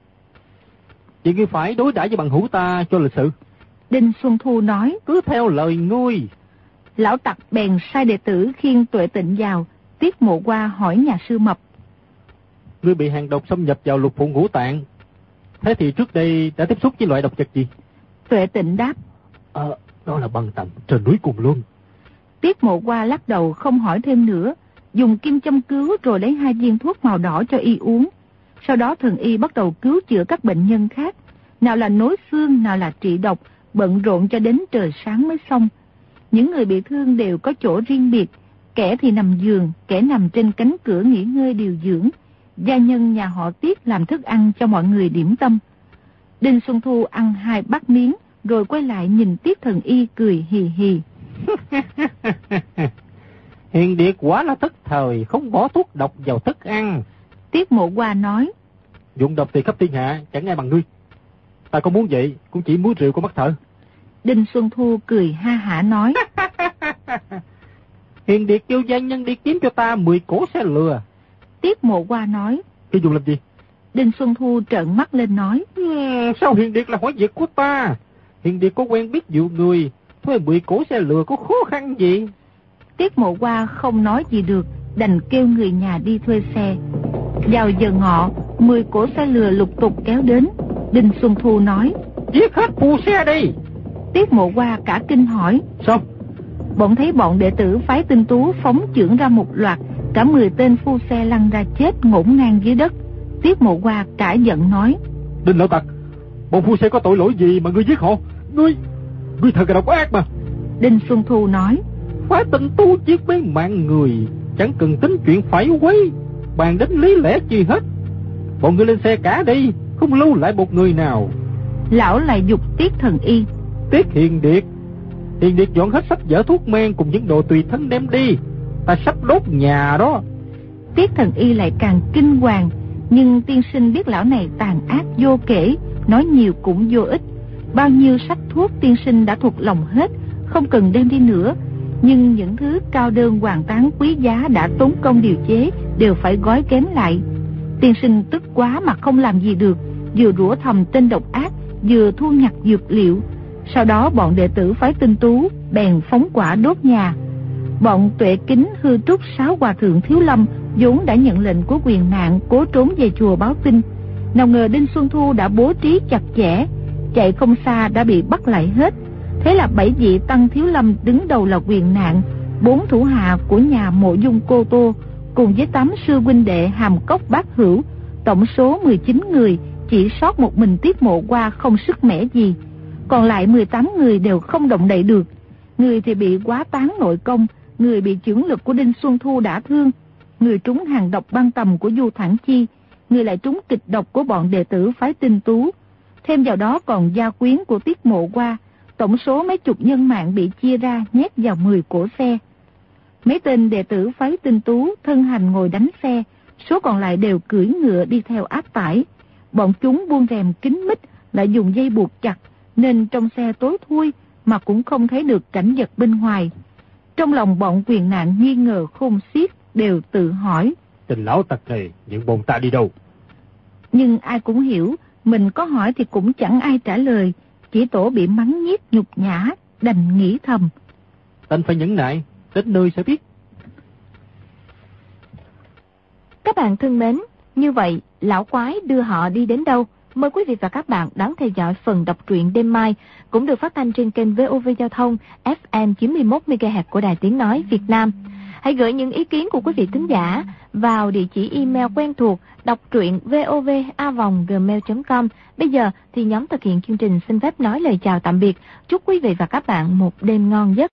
S4: Vậy ngươi phải đối đãi với bằng hữu ta cho lịch sự.
S1: Đinh Xuân Thu nói.
S3: Cứ theo lời ngươi.
S1: Lão Tặc bèn sai đệ tử khiêng Tuệ Tịnh vào. Tiết Mộ Hoa hỏi nhà sư Mập.
S4: Ngươi bị hàng độc xâm nhập vào lục phủ ngũ tạng. Thế thì trước đây đã tiếp xúc với loại độc vật gì?
S1: Tuệ Tịnh đáp.
S4: Đó là băng tầm trên núi Cùng Luân.
S1: Tiết Mộ Hoa lắc đầu không hỏi thêm nữa, dùng kim châm cứu rồi lấy 2 viên thuốc màu đỏ cho y uống. Sau đó Thần Y bắt đầu cứu chữa các bệnh nhân khác, nào là nối xương, nào là trị độc, bận rộn cho đến trời sáng mới xong. Những người bị thương đều có chỗ riêng biệt, kẻ thì nằm giường, kẻ nằm trên cánh cửa nghỉ ngơi điều dưỡng. Gia nhân nhà họ Tiết làm thức ăn cho mọi người điểm tâm. Đinh Xuân Thu ăn 2 bát miếng, rồi quay lại nhìn Tiết Thần Y cười hì hì.
S3: Hiền Điệt quả là tức thời, không bỏ thuốc độc vào thức ăn.
S1: Tiết Mộ Hoa nói.
S4: Dụng độc thì khắp thiên hạ, chẳng ai bằng ngươi. Ta không muốn vậy, cũng chỉ muốn rượu của mắt thợ.
S1: Đinh Xuân Thu cười ha hả nói.
S3: Hiền Điệt kêu gia nhân đi kiếm cho ta 10 cỗ xe lừa.
S1: Tiết Mộ Hoa nói.
S4: Cái dùng làm gì?
S1: Đinh Xuân Thu trợn mắt lên nói.
S3: Sao Hiền Điệt là hỏi việc của ta? Hiền Điệt có quen biết dụ người, thuê 10 cỗ xe lừa có khó khăn gì?
S1: Tiết Mộ Hoa không nói gì được, đành kêu người nhà đi thuê xe. Vào giờ ngọ, 10 cỗ xe lừa lục tục kéo đến. Đinh Xuân Thu nói.
S3: Giết hết phu xe đi.
S1: Tiết Mộ Hoa cả kinh hỏi.
S4: Sao?
S1: Bỗng thấy bọn đệ tử phái Tinh Tú phóng chưởng ra một loạt, cả 10 tên phu xe lăn ra chết ngổn ngang dưới đất. Tiết Mộ Hoa cả giận nói.
S4: Đinh Lão Tặc, bọn phu xe có tội lỗi gì mà ngươi giết họ? Ngươi thật là độc ác mà.
S1: Đinh Xuân Thu nói.
S3: Phái Tinh Tú giết mấy mạng người, chẳng cần tính chuyện phải quấy, bàn đến lý lẽ chi hết. Bọn ngươi lên xe cả đi, không lưu lại một người nào.
S1: Lão lại giục Tiết Thần Y.
S3: Tiết Hiền Điệt dọn hết sách vở thuốc men cùng những đồ tùy thân đem đi, ta sắp đốt nhà đó.
S1: Tiết Thần Y lại càng kinh hoàng, nhưng tiên sinh biết lão này tàn ác vô kể, nói nhiều cũng vô ích. Bao nhiêu sách thuốc tiên sinh đã thuộc lòng hết, không cần đem đi nữa. Nhưng những thứ cao đơn hoàng tán quý giá đã tốn công điều chế đều phải gói ghém lại. Tiên sinh tức quá mà không làm gì được, vừa rủa thầm tên độc ác, vừa thu nhặt dược liệu. Sau đó bọn đệ tử phái Tinh Tú bèn phóng quả đốt nhà. Bọn Tuệ Kính, Hư Trúc, 6 hòa thượng Thiếu Lâm vốn đã nhận lệnh của Quyền Nạn cố trốn về chùa báo tin. Nào ngờ Đinh Xuân Thu đã bố trí chặt chẽ, chạy không xa đã bị bắt lại hết.
S5: Thế là 7 vị Tăng Thiếu Lâm đứng đầu là Quyền Nạn, 4 thủ hạ của nhà Mộ Dung Cô Tô, cùng với 8 sư huynh đệ Hàm Cốc Bát Hữu, tổng số 19 người, chỉ sót một mình Tiết Mộ Qua không sức mẻ gì. Còn lại 18 người đều không động đậy được. Người thì bị quá tán nội công, người bị chưởng lực của Đinh Xuân Thu đả thương, người trúng hàng độc băng tầm của Du Thản Chi, người lại trúng kịch độc của bọn đệ tử phái Tinh Tú. Thêm vào đó còn gia quyến của Tiết Mộ Qua, tổng số mấy chục nhân mạng bị chia ra nhét vào 10 cỗ xe. Mấy tên đệ tử phái Tinh Tú thân hành ngồi đánh xe, số còn lại đều cưỡi ngựa đi theo áp tải. Bọn chúng buông rèm kín mít, lại dùng dây buộc chặt, nên trong xe tối thui mà cũng không thấy được cảnh vật bên ngoài. Trong lòng bọn Quyền Nạn nghi ngờ khôn xiết, đều tự hỏi:
S4: Tình lão tặc này những bọn ta đi đâu?
S5: Nhưng ai cũng hiểu, mình có hỏi thì cũng chẳng ai trả lời, chỉ tổ bị mắng nhiếc nhục nhã, đành nghĩ thầm:
S4: Anh phải nhẫn nại, đến nơi sẽ biết.
S1: Các bạn thân mến, như vậy lão quái đưa họ đi đến đâu? Mời quý vị và các bạn đón theo dõi phần đọc truyện đêm mai, cũng được phát thanh trên kênh VOV Giao thông FM 91 MHz của Đài Tiếng nói Việt Nam. Hãy gửi những ý kiến của quý vị thính giả vào địa chỉ email quen thuộc đọc truyện vova@gmail.com. Bây giờ thì nhóm thực hiện chương trình xin phép nói lời chào tạm biệt. Chúc quý vị và các bạn một đêm ngon giấc.